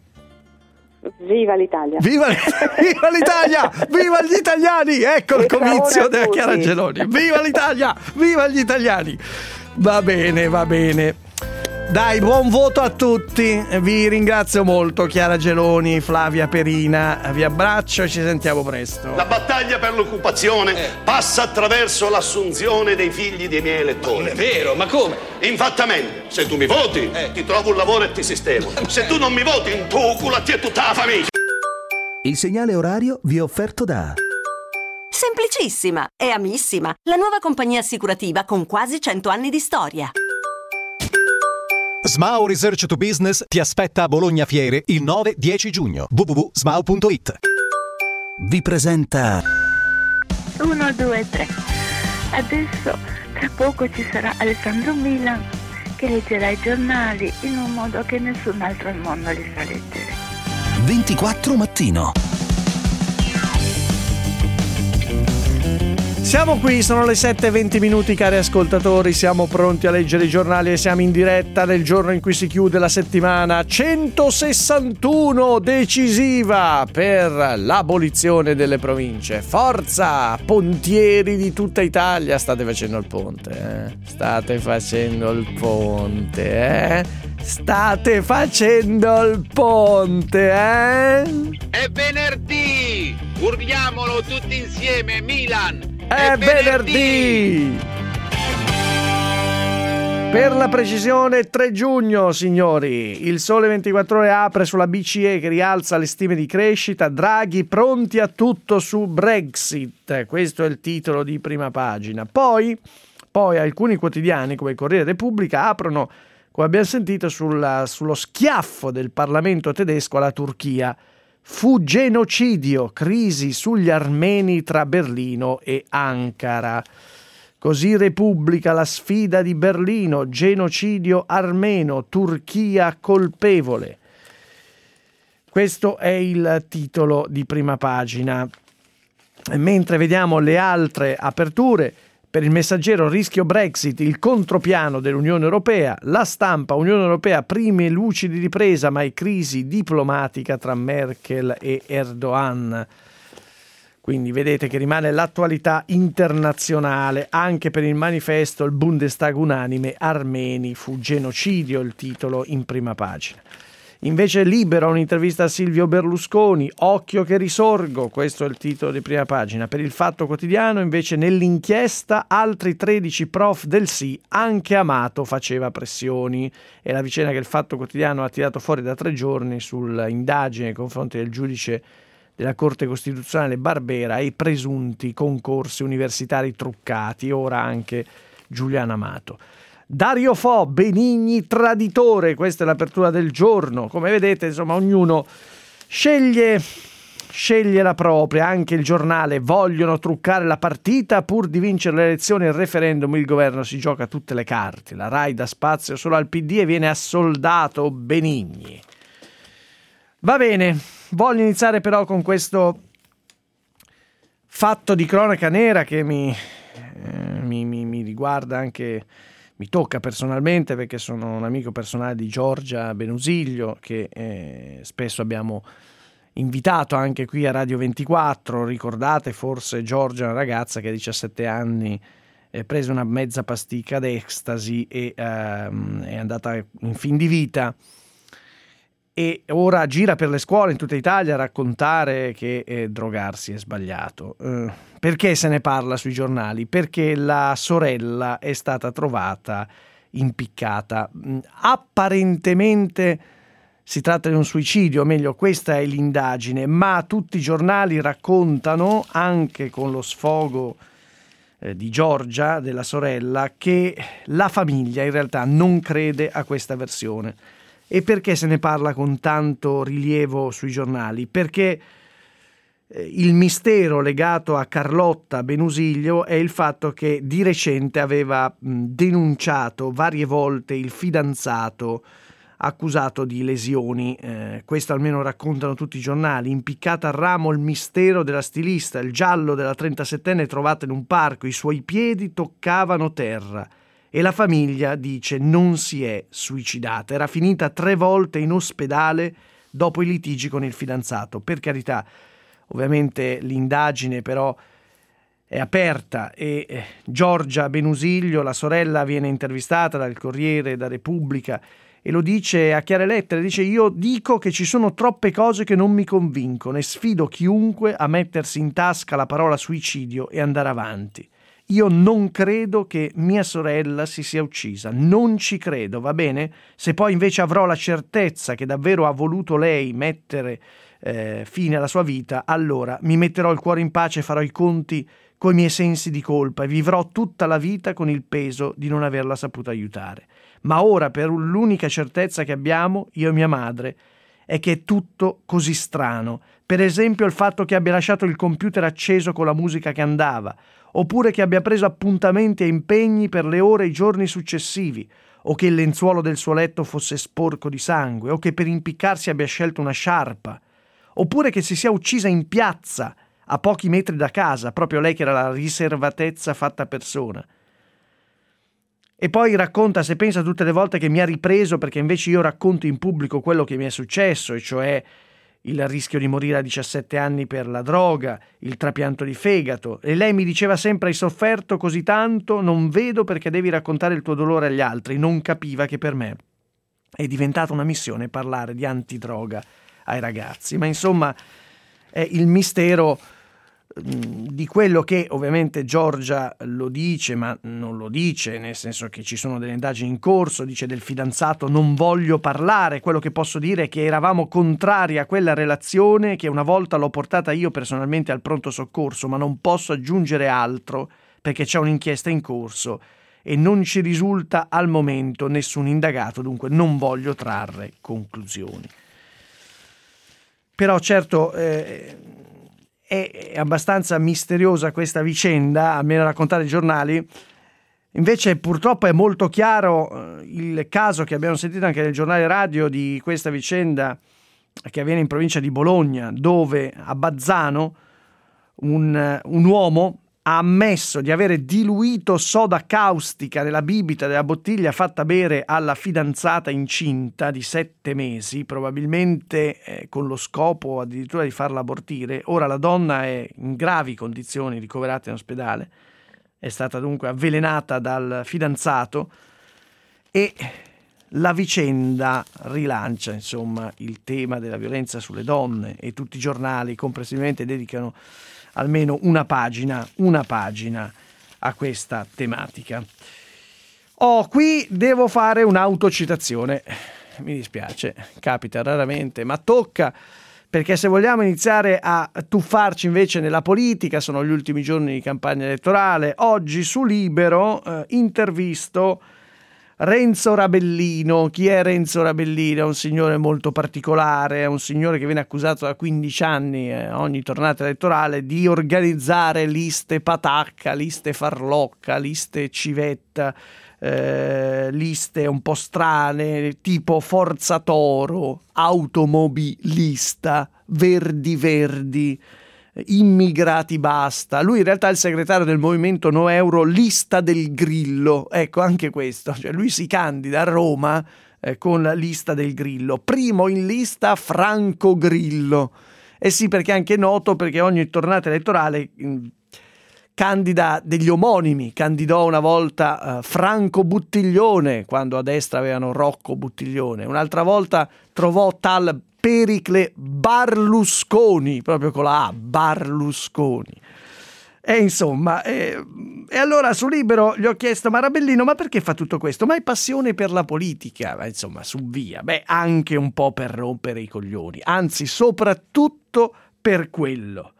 viva l'Italia! Viva, viva l'Italia! Viva gli italiani! Ecco il comizio della Chiara Geloni. Viva l'Italia! Viva gli italiani! Va bene, va bene. Dai, buon voto a tutti. Vi ringrazio molto, Chiara Geloni, Flavia Perina. Vi abbraccio e ci sentiamo presto. La battaglia per l'occupazione eh. passa attraverso l'assunzione dei figli dei miei elettori. Ma non è vero, ma come? Infattamente, se tu mi voti, eh. ti trovo un lavoro e ti sistemo. Se tu non mi voti, in tu culati e tutta la famiglia. Il segnale orario vi è offerto da Semplicissima e Amissima, la nuova compagnia assicurativa con quasi cento anni di storia. Smao Research to Business ti aspetta a Bologna Fiere il nove dieci giugno. w w w punto smao punto it. Vi presenta uno, due, tre. Adesso tra poco ci sarà Alessandro Milan che leggerà i giornali in un modo che nessun altro al mondo li sa leggere. ventiquattro mattino. Siamo qui, sono le sette e venti minuti, cari ascoltatori, siamo pronti a leggere i giornali e siamo in diretta nel giorno in cui si chiude la settimana centosessantuno, decisiva per l'abolizione delle province. Forza, pontieri di tutta Italia, state facendo il ponte, eh? State facendo il ponte, eh? State facendo il ponte, eh? È venerdì! Urliamolo tutti insieme, Milan! È venerdì! Per la precisione tre giugno, signori. Il Sole ventiquattro Ore apre sulla B C E che rialza le stime di crescita. Draghi pronti a tutto su Brexit. Questo è il titolo di prima pagina. Poi, poi alcuni quotidiani come il Corriere Repubblica aprono, come abbiamo sentito, sulla, sullo schiaffo del Parlamento tedesco alla Turchia. Fu genocidio, crisi sugli armeni tra Berlino e Ankara. Così Repubblica, la sfida di Berlino, genocidio armeno, Turchia colpevole. Questo è il titolo di prima pagina. Mentre vediamo le altre aperture, per il Messaggero rischio Brexit, il contropiano dell'Unione Europea, La Stampa, Unione Europea, prime luci di ripresa ma è crisi diplomatica tra Merkel e Erdogan. Quindi vedete che rimane l'attualità internazionale, anche per il Manifesto, il Bundestag unanime, armeni, fu genocidio, il titolo in prima pagina. Invece Libero, un'intervista a Silvio Berlusconi, occhio che risorgo, questo è il titolo di prima pagina. Per il Fatto Quotidiano invece nell'inchiesta altri tredici prof del sì, anche Amato faceva pressioni. È la vicenda che il Fatto Quotidiano ha tirato fuori da tre giorni sull'indagine nei confronti del giudice della Corte Costituzionale Barbera e i presunti concorsi universitari truccati, ora anche Giuliano Amato. Dario Fo, Benigni traditore, questa è l'apertura del giorno. Come vedete, insomma, ognuno sceglie sceglie la propria. Anche il Giornale: vogliono truccare la partita pur di vincere le elezioni e il referendum, il governo si gioca tutte le carte, la Rai dà spazio solo al P D e viene assoldato Benigni. Va bene, voglio iniziare però con questo fatto di cronaca nera che mi, eh, mi, mi, mi riguarda anche, mi tocca personalmente, perché sono un amico personale di Giorgia Benusiglio, che eh, spesso abbiamo invitato anche qui a Radio ventiquattro. Ricordate forse Giorgia, una ragazza che a diciassette anni eh, prese una mezza pasticca d'ecstasy e ehm, è andata in fin di vita, e ora gira per le scuole in tutta Italia a raccontare che eh, drogarsi è sbagliato. Eh, perché se ne parla sui giornali? Perché la sorella è stata trovata impiccata. Apparentemente si tratta di un suicidio, o meglio, questa è l'indagine, ma tutti i giornali raccontano, anche con lo sfogo eh, di Giorgia, della sorella, che la famiglia in realtà non crede a questa versione. E perché se ne parla con tanto rilievo sui giornali? Perché il mistero legato a Carlotta Benusiglio è il fatto che di recente aveva denunciato varie volte il fidanzato accusato di lesioni. Eh, questo almeno raccontano tutti i giornali. Impiccata a ramo il mistero della stilista, il giallo della trentasettenne trovata in un parco, i suoi piedi toccavano terra. E la famiglia dice non si è suicidata, era finita tre volte in ospedale dopo i litigi con il fidanzato. Per carità, ovviamente l'indagine però è aperta e Giorgia Benusiglio, la sorella, viene intervistata dal Corriere, da Repubblica, e lo dice a chiare lettere, dice: io dico che ci sono troppe cose che non mi convincono e sfido chiunque a mettersi in tasca la parola suicidio e andare avanti. Io non credo che mia sorella si sia uccisa, non ci credo, va bene? Se poi invece avrò la certezza che davvero ha voluto lei mettere eh, fine alla sua vita, allora mi metterò il cuore in pace e farò i conti coi miei sensi di colpa e vivrò tutta la vita con il peso di non averla saputa aiutare. Ma ora, per l'unica certezza che abbiamo, io e mia madre, è che è tutto così strano. Per esempio il fatto che abbia lasciato il computer acceso con la musica che andava, oppure che abbia preso appuntamenti e impegni per le ore e i giorni successivi, o che il lenzuolo del suo letto fosse sporco di sangue, o che per impiccarsi abbia scelto una sciarpa, oppure che si sia uccisa in piazza, a pochi metri da casa, proprio lei che era la riservatezza fatta persona. E poi racconta, se pensa tutte le volte che mi ha ripreso perché invece io racconto in pubblico quello che mi è successo, e cioè il rischio di morire a diciassette anni per la droga, il trapianto di fegato, e lei mi diceva sempre: hai sofferto così tanto, non vedo perché devi raccontare il tuo dolore agli altri. Non capiva che per me è diventata una missione parlare di antidroga ai ragazzi. Ma insomma è il mistero di quello che ovviamente Giorgia lo dice, ma non lo dice, nel senso che ci sono delle indagini in corso. Dice del fidanzato: non voglio parlare, quello che posso dire è che eravamo contrari a quella relazione, che una volta l'ho portata io personalmente al pronto soccorso, ma non posso aggiungere altro perché c'è un'inchiesta in corso e non ci risulta al momento nessun indagato, dunque non voglio trarre conclusioni. Però certo eh, è abbastanza misteriosa questa vicenda, almeno raccontare i giornali. Invece purtroppo è molto chiaro il caso che abbiamo sentito anche nel giornale radio di questa vicenda che avviene in provincia di Bologna, dove a Bazzano un, un uomo ha ammesso di avere diluito soda caustica nella bibita della bottiglia fatta bere alla fidanzata incinta di sette mesi, probabilmente eh, con lo scopo addirittura di farla abortire. Ora la donna è in gravi condizioni, ricoverata in ospedale, è stata dunque avvelenata dal fidanzato, e la vicenda rilancia insomma il tema della violenza sulle donne, e tutti i giornali complessivamente dedicano almeno una pagina, una pagina a questa tematica. Oh, qui devo fare un'autocitazione, mi dispiace, capita raramente, ma tocca, perché se vogliamo iniziare a tuffarci invece nella politica, sono gli ultimi giorni di campagna elettorale. Oggi su Libero eh, intervisto Renzo Rabellino. Chi è Renzo Rabellino? È un signore molto particolare, è un signore che viene accusato da quindici anni eh, ogni tornata elettorale di organizzare liste patacca, liste farlocca, liste civetta, eh, liste un po' strane, tipo Forza Toro, automobilista, Verdi Verdi, immigrati basta. Lui in realtà è il segretario del movimento No Euro Lista del Grillo, ecco anche questo, cioè lui si candida a Roma eh, con la Lista del Grillo, primo in lista Franco Grillo, e eh sì, perché è anche noto perché ogni tornata elettorale mh, candida degli omonimi. Candidò una volta uh, Franco Buttiglione, quando a destra avevano Rocco Buttiglione, un'altra volta trovò tal Pericle Barlusconi, proprio con la A, Barlusconi. E insomma, e, e allora su Libero gli ho chiesto: ma Rabellino, ma perché fa tutto questo? Ma hai passione per la politica? Ma insomma, su via. Beh, anche un po' per rompere i coglioni, anzi, soprattutto per quello.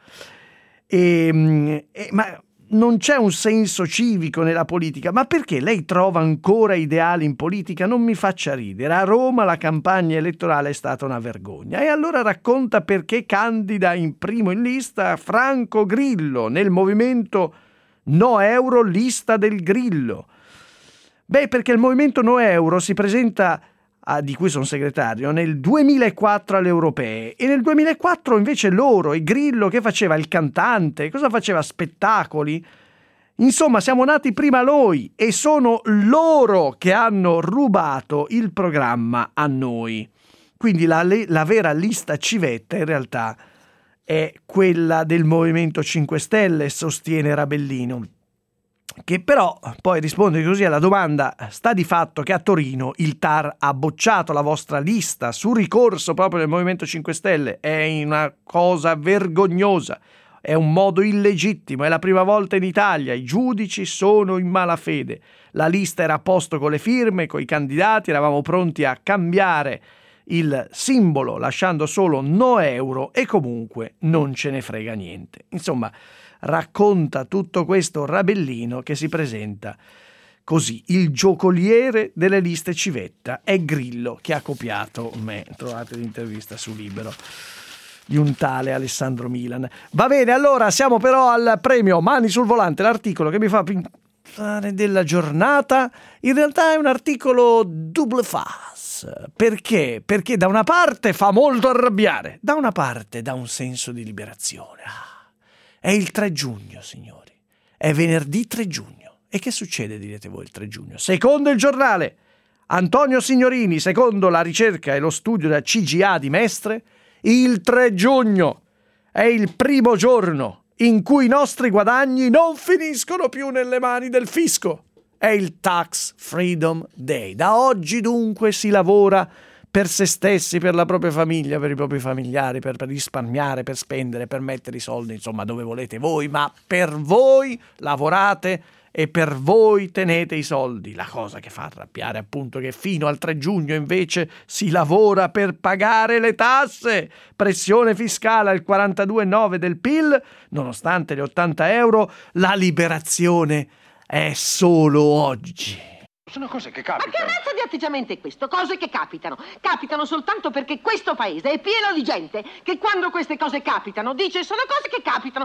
E, e, ma non c'è un senso civico nella politica. Ma perché lei trova ancora ideali in politica? Non mi faccia ridere. A Roma la campagna elettorale è stata una vergogna. E allora racconta perché candida in primo in lista Franco Grillo nel movimento No Euro Lista del Grillo. Beh, perché il movimento No Euro si presenta, ah, di cui sono segretario, nel duemilaquattro alle europee, e nel duemilaquattro invece loro, e Grillo che faceva il cantante, cosa faceva? Spettacoli? Insomma, siamo nati prima noi e sono loro che hanno rubato il programma a noi. Quindi la, la vera lista civetta in realtà è quella del Movimento cinque Stelle, sostiene Rabellino, che però poi risponde così alla domanda: sta di fatto che a Torino il T A R ha bocciato la vostra lista su ricorso proprio del Movimento cinque Stelle. È una cosa vergognosa, è un modo illegittimo, è la prima volta in Italia, i giudici sono in malafede. La lista era a posto con le firme, con i candidati, eravamo pronti a cambiare il simbolo lasciando solo No Euro e comunque non ce ne frega niente. Insomma, racconta tutto questo Rabellino, che si presenta così: il giocoliere delle liste civetta è Grillo, che ha copiato me. Trovate l'intervista su Libero di un tale Alessandro Milan. Va bene, allora siamo però al premio Mani sul Volante, l'articolo che mi fa pensare della giornata. In realtà è un articolo double face. Perché? Perché da una parte fa molto arrabbiare, da una parte dà un senso di liberazione. Ah, è il tre giugno, signori. È venerdì tre giugno. E che succede, direte voi, il tre giugno? Secondo il giornale Antonio Signorini, secondo la ricerca e lo studio della C G A di Mestre, il tre giugno è il primo giorno in cui i nostri guadagni non finiscono più nelle mani del fisco. È il Tax Freedom Day. Da oggi dunque si lavora per se stessi, per la propria famiglia, per i propri familiari, per, per risparmiare, per spendere, per mettere i soldi, insomma, dove volete voi, ma per voi lavorate e per voi tenete i soldi. La cosa che fa arrabbiare appunto che fino al tre giugno invece si lavora per pagare le tasse. Pressione fiscale al quarantadue virgola nove del P I L, nonostante gli ottanta euro, la liberazione è solo oggi. Sono cose che capitano. Ma che razza di atteggiamento è questo? Cose che capitano. Capitano soltanto perché questo paese è pieno di gente che quando queste cose capitano dice sono cose che capitano.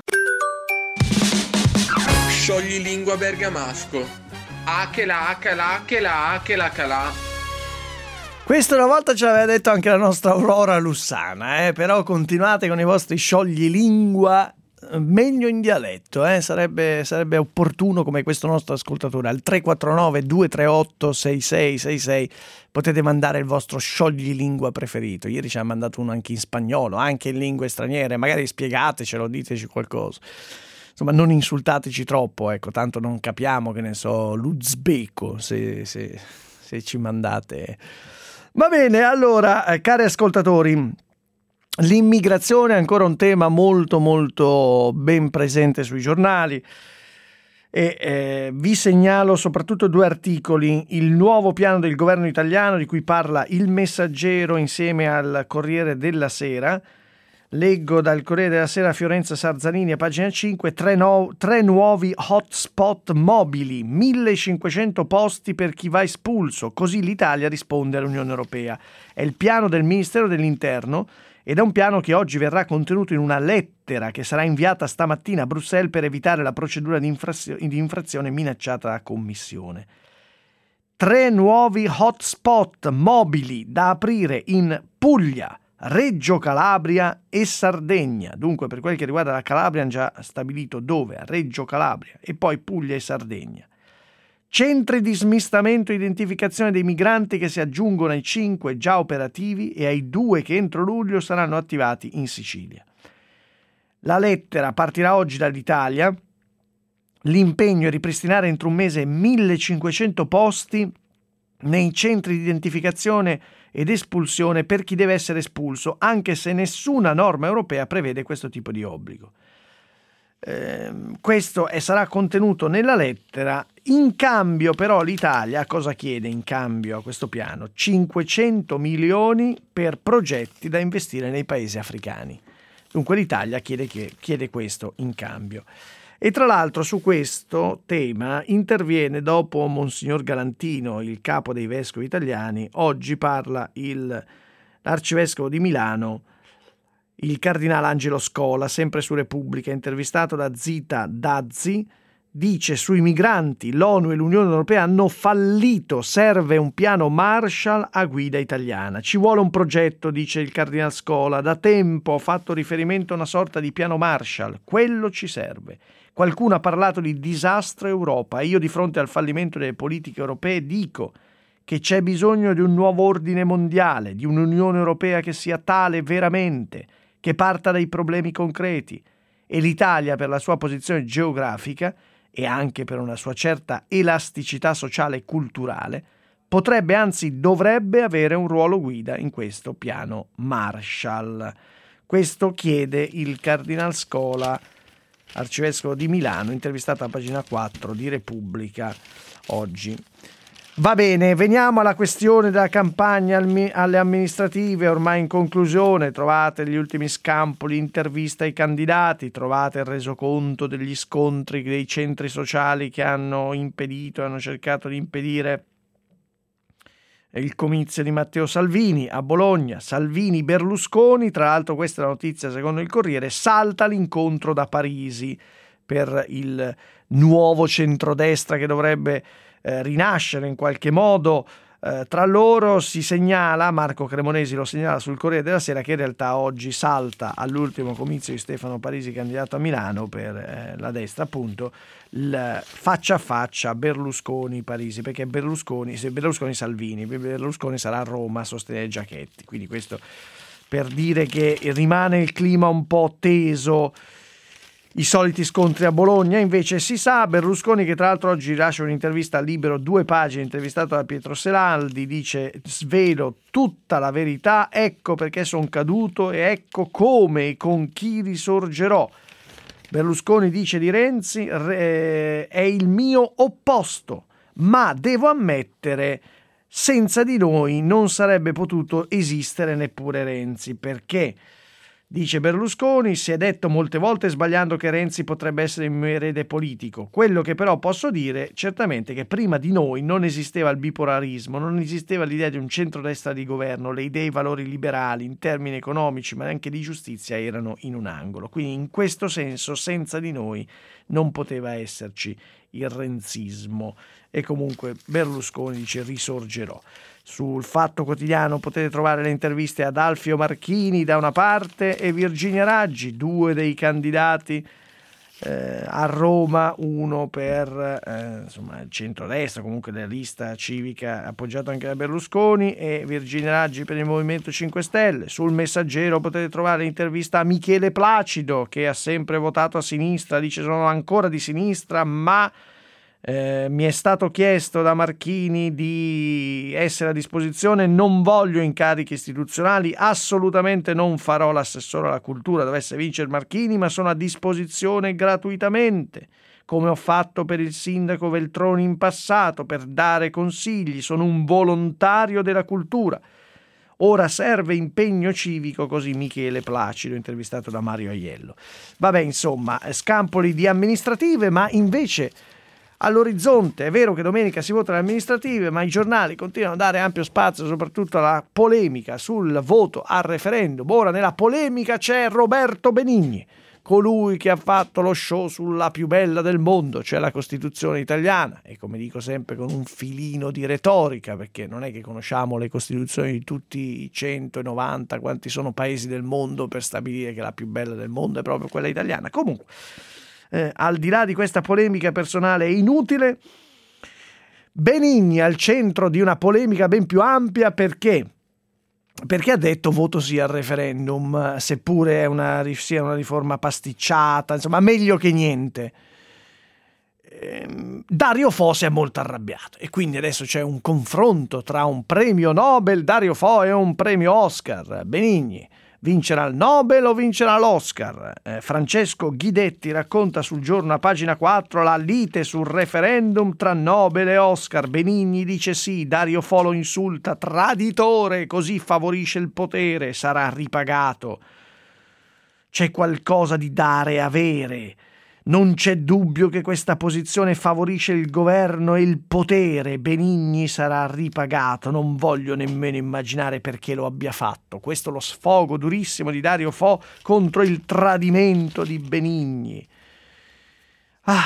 Scioglilingua bergamasco. A che la, che la, che la, che la, che la. Questo una volta ce l'aveva detto anche la nostra Aurora Lussana, eh? Però continuate con i vostri scioglilingua, meglio in dialetto, eh? sarebbe, sarebbe opportuno, come questo nostro ascoltatore al tre quattro nove due tre otto sei sei sei sei potete mandare il vostro scioglilingua preferito. Ieri ci ha mandato uno anche in spagnolo, anche in lingue straniere, magari spiegatecelo, diteci qualcosa. Insomma, non insultateci troppo, ecco, tanto non capiamo, che ne so, l'uzbeko, se, se, se ci mandate. Va bene, allora, eh, cari ascoltatori, l'immigrazione è ancora un tema molto molto ben presente sui giornali e eh, vi segnalo soprattutto due articoli: il nuovo piano del governo italiano di cui parla Il Messaggero insieme al Corriere della Sera, Leggo dal Corriere della Sera, Fiorenza Sarzanini a pagina cinque, tre, no, tre nuovi hotspot mobili, millecinquecento posti per chi va espulso, così l'Italia risponde all'Unione Europea. È il piano del Ministero dell'Interno ed è un piano che oggi verrà contenuto in una lettera che sarà inviata stamattina a Bruxelles per evitare la procedura di, infrazio- di infrazione minacciata dalla Commissione. Tre nuovi hotspot mobili da aprire in Puglia, Reggio Calabria e Sardegna. Dunque, per quel che riguarda la Calabria hanno già stabilito dove, a Reggio Calabria, e poi Puglia e Sardegna. Centri di smistamento e identificazione dei migranti che si aggiungono ai cinque già operativi e ai due che entro luglio saranno attivati in Sicilia. La lettera partirà oggi dall'Italia. L'impegno è ripristinare entro un mese millecinquecento posti nei centri di identificazione ed espulsione per chi deve essere espulso, anche se nessuna norma europea prevede questo tipo di obbligo. Eh, questo è, sarà contenuto nella lettera. In cambio però l'Italia cosa chiede in cambio a questo piano? cinquecento milioni per progetti da investire nei paesi africani. Dunque l'Italia chiede, chiede questo in cambio. E tra l'altro su questo tema interviene dopo Monsignor Galantino, il capo dei vescovi italiani. Oggi parla il, l'arcivescovo di Milano, il cardinale Angelo Scola, sempre su Repubblica, intervistato da Zita Dazzi. Dice: sui migranti l'ONU e l'Unione Europea hanno fallito, serve un piano Marshall a guida italiana. Ci vuole un progetto, dice il cardinale Scola. Da tempo ho fatto riferimento a una sorta di piano Marshall, quello ci serve. Qualcuno ha parlato di disastro Europa e io di fronte al fallimento delle politiche europee dico che c'è bisogno di un nuovo ordine mondiale, di un'Unione Europea che sia tale veramente, che parta dai problemi concreti. E l'Italia, per la sua posizione geografica e anche per una sua certa elasticità sociale e culturale, potrebbe, anzi dovrebbe avere un ruolo guida in questo piano Marshall. Questo chiede il cardinal Scola, arcivescovo di Milano, intervistato a pagina quattro di Repubblica oggi. Va bene, veniamo alla questione della campagna alle amministrative, ormai in conclusione. Trovate gli ultimi scampoli, intervista ai candidati, trovate il resoconto degli scontri dei centri sociali che hanno impedito, hanno cercato di impedire il comizio di Matteo Salvini a Bologna. Salvini Berlusconi, tra l'altro questa è la notizia secondo il Corriere, salta l'incontro da Parisi per il nuovo centrodestra che dovrebbe eh, rinascere in qualche modo. Eh, tra loro si segnala, Marco Cremonesi lo segnala sul Corriere della Sera, che in realtà oggi salta all'ultimo comizio di Stefano Parisi, candidato a Milano per eh, la destra, appunto, il faccia a faccia Berlusconi-Parisi, perché Berlusconi, se Berlusconi Salvini, Berlusconi sarà a Roma a sostenere Giachetti, quindi questo per dire che rimane il clima un po' teso. I soliti scontri a Bologna invece si sa. Berlusconi, che tra l'altro oggi rilascia un'intervista a Libero, due pagine, intervistato da Pietro Selaldi, dice: svelo tutta la verità, ecco perché sono caduto e ecco come e con chi risorgerò. Berlusconi dice di Renzi: è il mio opposto, ma devo ammettere, senza di noi non sarebbe potuto esistere neppure Renzi. Perché? Dice Berlusconi, si è detto molte volte sbagliando che Renzi potrebbe essere il mio erede politico. Quello che però posso dire certamente è che prima di noi non esisteva il bipolarismo, non esisteva l'idea di un centrodestra di governo, le idee e i valori liberali in termini economici ma anche di giustizia erano in un angolo. Quindi in questo senso senza di noi non poteva esserci il renzismo. E comunque Berlusconi dice: risorgerò. Sul Fatto Quotidiano potete trovare le interviste ad Alfio Marchini da una parte e Virginia Raggi, due dei candidati eh, a Roma, uno per eh, insomma, il centrodestra, comunque della lista civica appoggiato anche da Berlusconi, e Virginia Raggi per il Movimento cinque Stelle. Sul Messaggero potete trovare l'intervista a Michele Placido, che ha sempre votato a sinistra, dice: sono ancora di sinistra, ma Eh, mi è stato chiesto da Marchini di essere a disposizione, non voglio incarichi istituzionali, assolutamente non farò l'assessore alla cultura dovesse vincere Marchini, ma sono a disposizione gratuitamente, come ho fatto per il sindaco Veltroni in passato, per dare consigli, sono un volontario della cultura. Ora serve impegno civico, così Michele Placido, intervistato da Mario Aiello. Vabbè, insomma, scampoli di amministrative, ma invece all'orizzonte è vero che domenica si vota le amministrative, ma i giornali continuano a dare ampio spazio soprattutto alla polemica sul voto al referendum. Ora nella polemica c'è Roberto Benigni, colui che ha fatto lo show sulla più bella del mondo, cioè la Costituzione italiana, e come dico sempre con un filino di retorica, perché non è che conosciamo le Costituzioni di tutti i centonovanta quanti sono paesi del mondo per stabilire che la più bella del mondo è proprio quella italiana. Comunque, eh, al di là di questa polemica personale e inutile, Benigni al centro di una polemica ben più ampia, perché perché ha detto voto sì al referendum, seppure è una, sia una riforma pasticciata, insomma meglio che niente. Ehm, Dario Fo si è molto arrabbiato e quindi adesso c'è un confronto tra un premio Nobel Dario Fo e un premio Oscar Benigni. Vincerà il Nobel o vincerà l'Oscar? Eh, Francesco Ghidetti racconta sul Giorno a pagina quattro la lite sul referendum tra Nobel e Oscar. Benigni dice sì, Dario Fo lo insulta, traditore, così favorisce il potere, sarà ripagato. C'è qualcosa di dare e avere. Non c'è dubbio che questa posizione favorisce il governo e il potere. Benigni sarà ripagato. Non voglio nemmeno immaginare perché lo abbia fatto. Questo è lo sfogo durissimo di Dario Fo contro il tradimento di Benigni. Ah,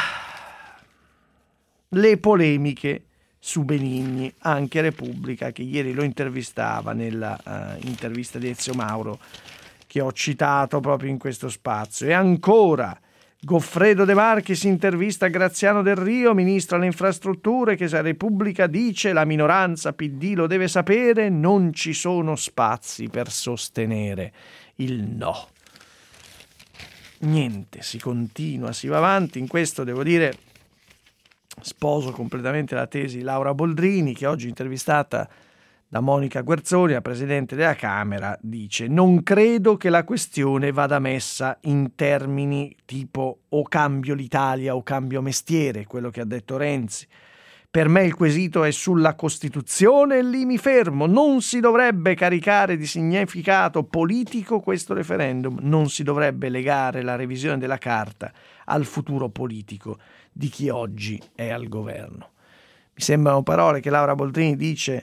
le polemiche su Benigni, anche Repubblica, che ieri lo intervistava nella uh, intervista di Ezio Mauro, che ho citato proprio in questo spazio. E ancora Goffredo De Marchis intervista Graziano Del Rio, ministro alle infrastrutture, che se Repubblica dice la minoranza P D lo deve sapere, non ci sono spazi per sostenere il no. Niente, si continua, si va avanti. In questo devo dire, sposo completamente la tesi di Laura Boldrini, che oggi intervistata da Monica Guerzoni, la Presidente della Camera, dice: non credo che la questione vada messa in termini tipo o cambio l'Italia o cambio mestiere, quello che ha detto Renzi. Per me il quesito è sulla Costituzione e lì mi fermo. Non si dovrebbe caricare di significato politico questo referendum, non si dovrebbe legare la revisione della Carta al futuro politico di chi oggi è al governo. Mi sembrano parole che Laura Boldrini dice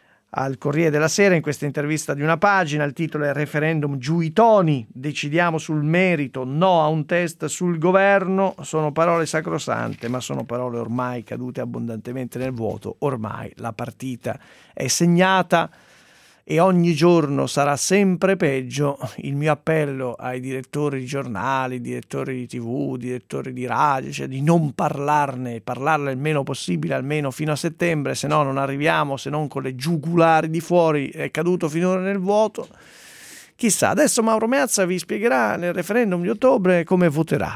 al Corriere della Sera in questa intervista di una pagina. Il titolo è Referendum giù i toni, decidiamo sul merito, no a un test sul governo. Sono parole sacrosante, ma sono parole ormai cadute abbondantemente nel vuoto. Ormai la partita è segnata e ogni giorno sarà sempre peggio. Il mio appello ai direttori di giornali, direttori di tivù, direttori di radio, cioè di non parlarne, parlarne il meno possibile, almeno fino a settembre, se no non arriviamo, se non con le giugulari di fuori. È caduto finora nel vuoto. Chissà, adesso Mauro Meazza vi spiegherà nel referendum di ottobre come voterà.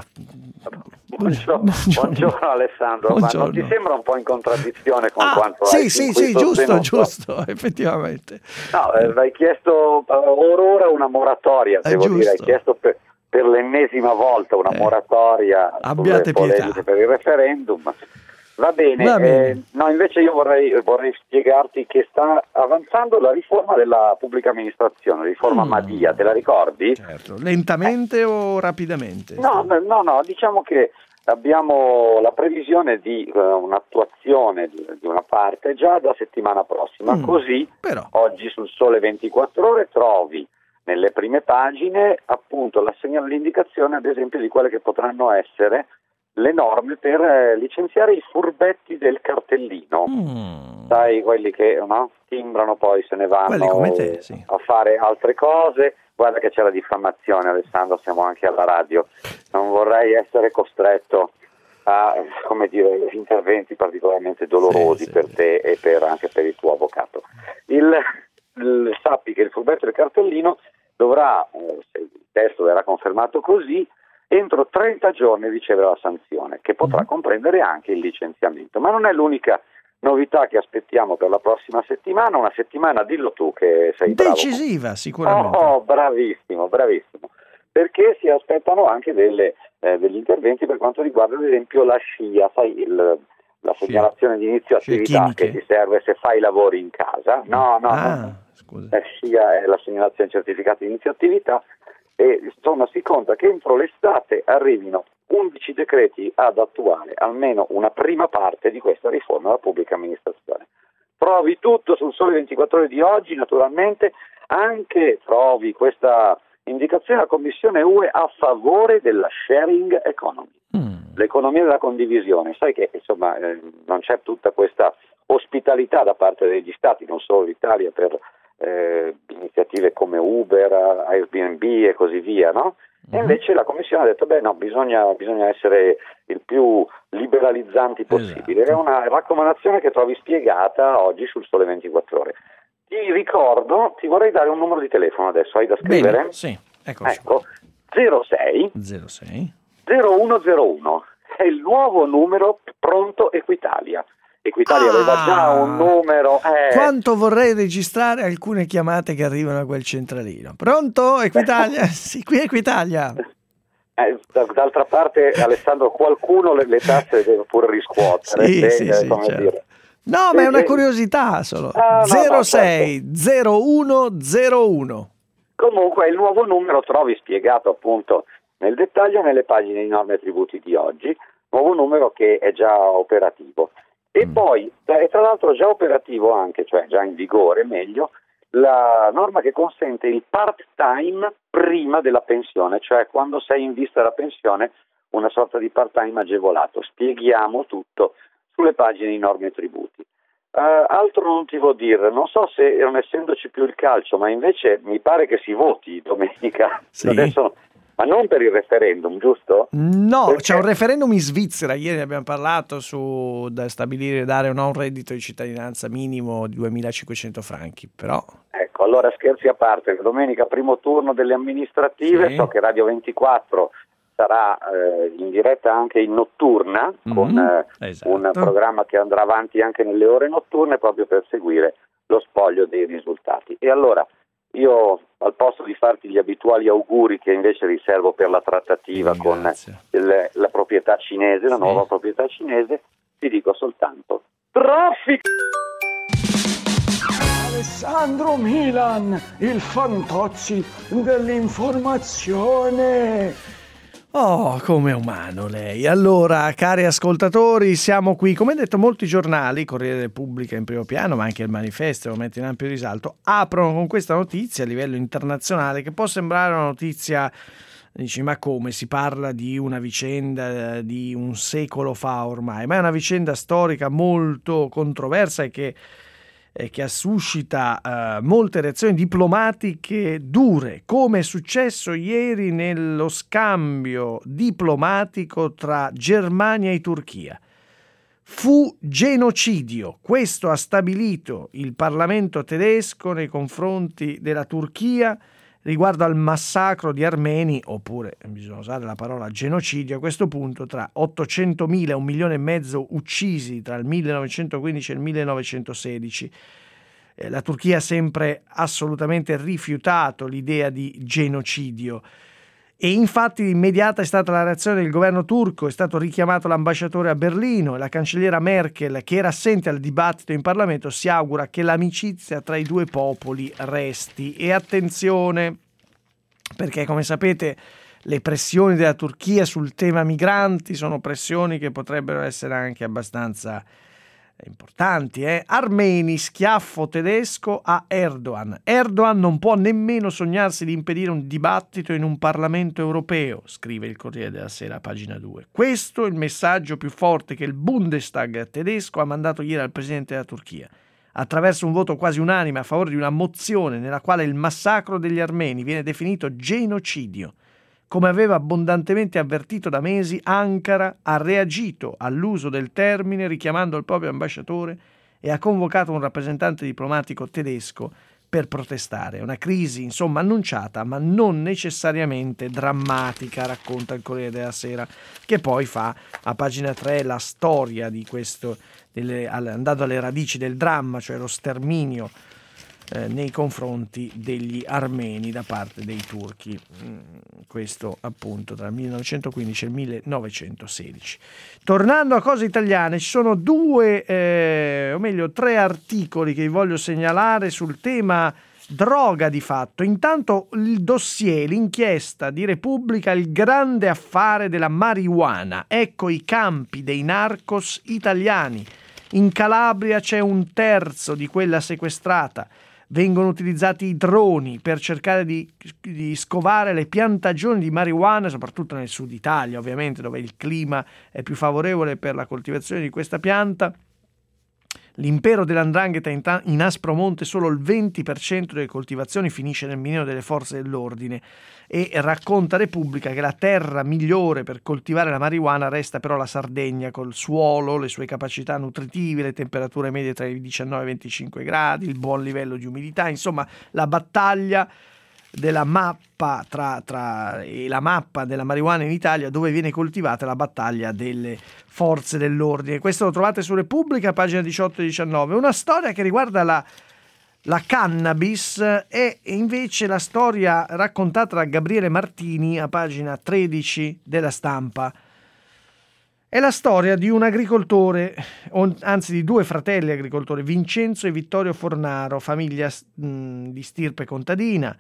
Buongiorno, buongiorno Alessandro, buongiorno. Ma non ti sembra un po' in contraddizione con ah, quanto sì, hai sì, sì, giusto, sostenuto? giusto, effettivamente. No, eh, hai chiesto uh, ora una moratoria, È devo giusto. dire, hai chiesto per, per l'ennesima volta una eh, moratoria abbiate sulle polemiche pietà. per il referendum. Va bene, Va bene. Eh, no, invece io vorrei, vorrei spiegarti che sta avanzando la riforma della pubblica amministrazione, riforma Mm. Madia, te la ricordi? Certo. Lentamente eh. o rapidamente? No, no, no, diciamo che abbiamo la previsione di uh, un'attuazione di, di una parte già da settimana prossima, Mm. così Però. oggi sul Sole ventiquattro Ore trovi nelle prime pagine appunto la segnala l'indicazione ad esempio di quelle che potranno essere le norme per eh, licenziare i furbetti del cartellino, Mm. sai, quelli che no, timbrano poi se ne Quelli vanno come te, sì. a fare altre cose. Guarda che c'è la diffamazione, Alessandro, siamo anche alla radio, non vorrei essere costretto a, come dire, interventi particolarmente dolorosi Sì, per sì. te e per, anche per il tuo avvocato. Il, il, sappi che il furbetto del cartellino dovrà, eh, se il testo verrà confermato così, entro trenta giorni ricevere la sanzione, che potrà Mm. comprendere anche il licenziamento. Ma non è l'unica novità che aspettiamo per la prossima settimana, una settimana, dillo tu che sei bravo. Decisiva, sicuramente. Oh, bravissimo, bravissimo, perché si aspettano anche delle, eh, degli interventi per quanto riguarda ad esempio la scia, sai, il, la segnalazione di inizio Scie attività chimiche. che ti serve se fai lavori in casa. No, no, Ah, no. scusa. Eh, S I A è la segnalazione certificata di inizio attività, e insomma si conta che entro l'estate arrivino undici decreti ad attuare almeno una prima parte di questa riforma della pubblica amministrazione. Trovi tutto sul Sole ventiquattro Ore di oggi, naturalmente, anche trovi questa indicazione della Commissione U E a favore della sharing economy, mm. l'economia della condivisione. Sai che insomma eh, non c'è tutta questa ospitalità da parte degli stati, non solo l'Italia, per eh, iniziative come Uber, Airbnb e così via, no? E invece la Commissione ha detto, beh no, bisogna, bisogna essere il più liberalizzanti possibile. Esatto. È una raccomandazione che trovi spiegata oggi sul Sole ventiquattro Ore. Ti ricordo, ti vorrei dare un numero di telefono adesso, hai da scrivere? Bene, sì, ecco. Ecco, zero sei zero sei zero uno zero uno, è il nuovo numero Pronto Equitalia. Equitalia ah, aveva già un numero. Eh. Quanto vorrei registrare alcune chiamate che arrivano a quel centralino. Pronto? Equitalia? Sì, qui Equitalia. Eh, d'altra parte, Alessandro, qualcuno le, le tasse le deve pure riscuotere. Sì, eh, sì, eh, sì, come certo. dire. No, ma è una curiosità solo. Ah, no, zero sei no, certo. zero uno zero uno. Comunque il nuovo numero trovi spiegato appunto nel dettaglio nelle pagine di norme e tributi di oggi, nuovo numero che è già operativo. E mm. poi, è tra l'altro già operativo anche, cioè già in vigore, meglio, la norma che consente il part-time prima della pensione, cioè quando sei in vista della pensione, una sorta di part-time agevolato. Spieghiamo tutto sulle pagine di norme e tributi. Uh, altro non ti vuol dire, non so se non essendoci più il calcio, ma invece mi pare che si voti domenica. Sì. Adesso, ma non per il referendum, giusto? No, Perché... c'è un referendum in Svizzera, ieri ne abbiamo parlato, su da stabilire, dare o no un reddito di cittadinanza minimo di duemilacinquecento franchi, però... Ecco, allora scherzi a parte, domenica primo turno delle amministrative, sì. So che Radio ventiquattro sarà eh, in diretta anche in notturna, mm-hmm. con eh, esatto. un programma che andrà avanti anche nelle ore notturne proprio per seguire lo spoglio dei risultati. E allora io, al posto di farti gli abituali auguri che invece riservo per la trattativa Grazie. con il, la proprietà cinese, la sì. nuova proprietà cinese, ti dico soltanto traffico! Alessandro Milan, il fantozzi dell'informazione. Oh, come umano lei. Allora, cari ascoltatori, siamo qui. Come detto, molti giornali, Corriere della Repubblica in primo piano, ma anche il Manifesto, lo mette in ampio risalto, aprono con questa notizia a livello internazionale che può sembrare una notizia, dici, ma come? Si parla di una vicenda di un secolo fa ormai, ma è una vicenda storica molto controversa e che che suscita uh, molte reazioni diplomatiche dure, come è successo ieri nello scambio diplomatico tra Germania e Turchia. Fu genocidio, questo ha stabilito il Parlamento tedesco nei confronti della Turchia riguardo al massacro di armeni, oppure bisogna usare la parola genocidio a questo punto, tra ottocentomila e un milione e mezzo uccisi tra il millenovecentoquindici e il millenovecentosedici. Eh, la Turchia ha sempre assolutamente rifiutato l'idea di genocidio e infatti immediata è stata la reazione del governo turco, è stato richiamato l'ambasciatore a Berlino e la cancelliera Merkel, che era assente al dibattito in Parlamento, si augura che l'amicizia tra i due popoli resti. E attenzione, perché come sapete le pressioni della Turchia sul tema migranti sono pressioni che potrebbero essere anche abbastanza importanti. Eh? Armeni, schiaffo tedesco a Erdogan. Erdogan non può nemmeno sognarsi di impedire un dibattito in un Parlamento europeo, scrive il Corriere della Sera, pagina due. Questo è il messaggio più forte che il Bundestag tedesco ha mandato ieri al presidente della Turchia, attraverso un voto quasi unanime a favore di una mozione nella quale il massacro degli armeni viene definito genocidio. Come aveva abbondantemente avvertito da mesi, Ankara ha reagito all'uso del termine richiamando il proprio ambasciatore e ha convocato un rappresentante diplomatico tedesco per protestare. Una crisi, insomma, annunciata, ma non necessariamente drammatica, racconta il Corriere della Sera, che poi fa a pagina tre la storia di questo, delle, andando alle radici del dramma, cioè lo sterminio eh, nei confronti degli armeni da parte dei turchi. Mm, questo appunto tra il millenovecentoquindici e il millenovecentosedici. Tornando a cose italiane, ci sono due, eh, o meglio tre articoli che vi voglio segnalare sul tema droga di fatto. Intanto il dossier, l'inchiesta di Repubblica, il grande affare della marijuana. Ecco i campi dei narcos italiani. In Calabria c'è un terzo di quella sequestrata. Vengono utilizzati i droni per cercare di, di scovare le piantagioni di marijuana, soprattutto nel sud Italia, ovviamente, dove il clima è più favorevole per la coltivazione di questa pianta. L'impero dell'Andrangheta in Aspromonte, solo il venti per cento delle coltivazioni finisce nel mirino delle forze dell'ordine, e racconta Repubblica che la terra migliore per coltivare la marijuana resta però la Sardegna, col suolo, le sue capacità nutritive, le temperature medie tra i diciannove e i venticinque gradi, il buon livello di umidità, insomma la battaglia della mappa tra, tra e la mappa della marijuana in Italia, dove viene coltivata, la battaglia delle forze dell'ordine. Questo lo trovate su Repubblica, pagina diciotto e diciannove. Una storia che riguarda la, la cannabis è invece la storia raccontata da Gabriele Martini a pagina tredici della Stampa. È la storia di un agricoltore, anzi di due fratelli agricoltori, Vincenzo e Vittorio Fornaro, famiglia mh, di stirpe contadina,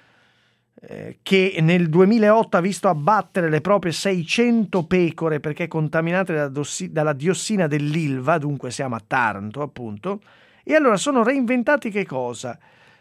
che nel duemilaotto ha visto abbattere le proprie seicento pecore perché contaminate dalla, dossi- dalla diossina dell'Ilva, dunque siamo a Taranto appunto, e allora sono reinventati che cosa?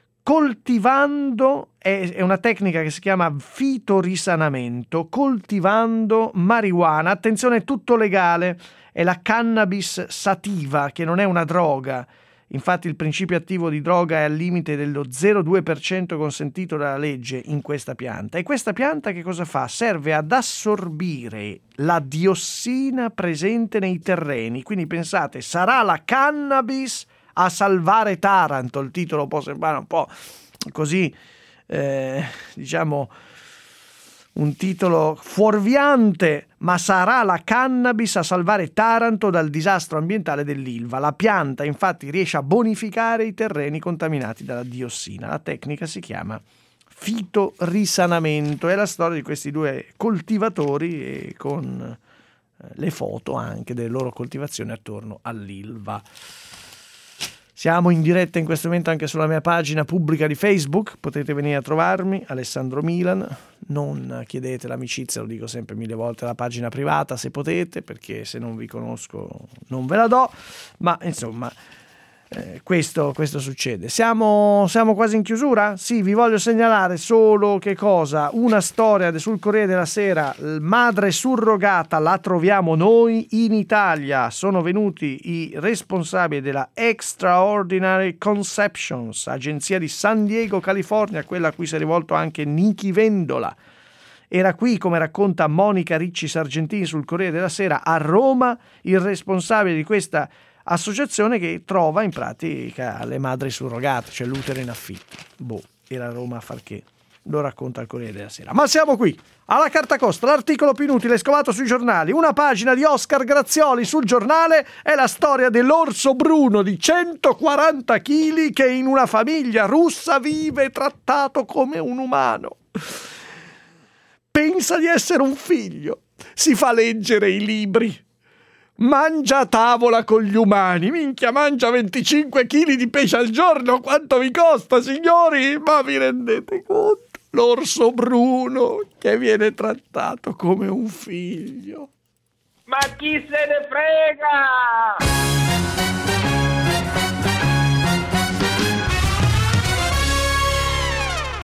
Coltivando, è, è una tecnica che si chiama fitorisanamento, coltivando marijuana, attenzione, è tutto legale, è la cannabis sativa, che non è una droga. Infatti il principio attivo di droga è al limite dello zero virgola due per cento consentito dalla legge in questa pianta. E questa pianta che cosa fa? Serve ad assorbire la diossina presente nei terreni. Quindi pensate, sarà la cannabis a salvare Taranto. Il titolo può sembrare un po' così, eh, diciamo, un titolo fuorviante, ma sarà la cannabis a salvare Taranto dal disastro ambientale dell'Ilva. La pianta infatti riesce a bonificare i terreni contaminati dalla diossina. La tecnica si chiama fitorisanamento. È la storia di questi due coltivatori e con le foto anche delle loro coltivazioni attorno all'Ilva. Siamo in diretta in questo momento anche sulla mia pagina pubblica di Facebook, potete venire a trovarmi, Alessandro Milan. Non chiedete l'amicizia, lo dico sempre mille volte, la pagina privata se potete, perché se non vi conosco non ve la do, ma insomma eh, questo, questo succede. Siamo, siamo quasi in chiusura? Sì, vi voglio segnalare solo che cosa? Una storia sul Corriere della Sera, madre surrogata, la troviamo noi in Italia. Sono venuti i responsabili della Extraordinary Conceptions, agenzia di San Diego, California, quella a cui si è rivolto anche Nichi Vendola. Era qui, come racconta Monica Ricci Sargentini sul Corriere della Sera, a Roma, il responsabile di questa associazione che trova in pratica le madri surrogate, cioè l'utero in affitto. Boh, era a Roma a far che? Lo racconta il Corriere della Sera. Ma siamo qui, alla Carta Costa, l'articolo più inutile scovato sui giornali. Una pagina di Oscar Grazioli sul Giornale è la storia dell'orso bruno di centoquaranta chili che in una famiglia russa vive trattato come un umano. Pensa di essere un figlio, si fa leggere i libri, mangia a tavola con gli umani, minchia, mangia venticinque chili di pesce al giorno, quanto vi costa, signori? Ma vi rendete conto? L'orso bruno che viene trattato come un figlio. Ma chi se ne frega?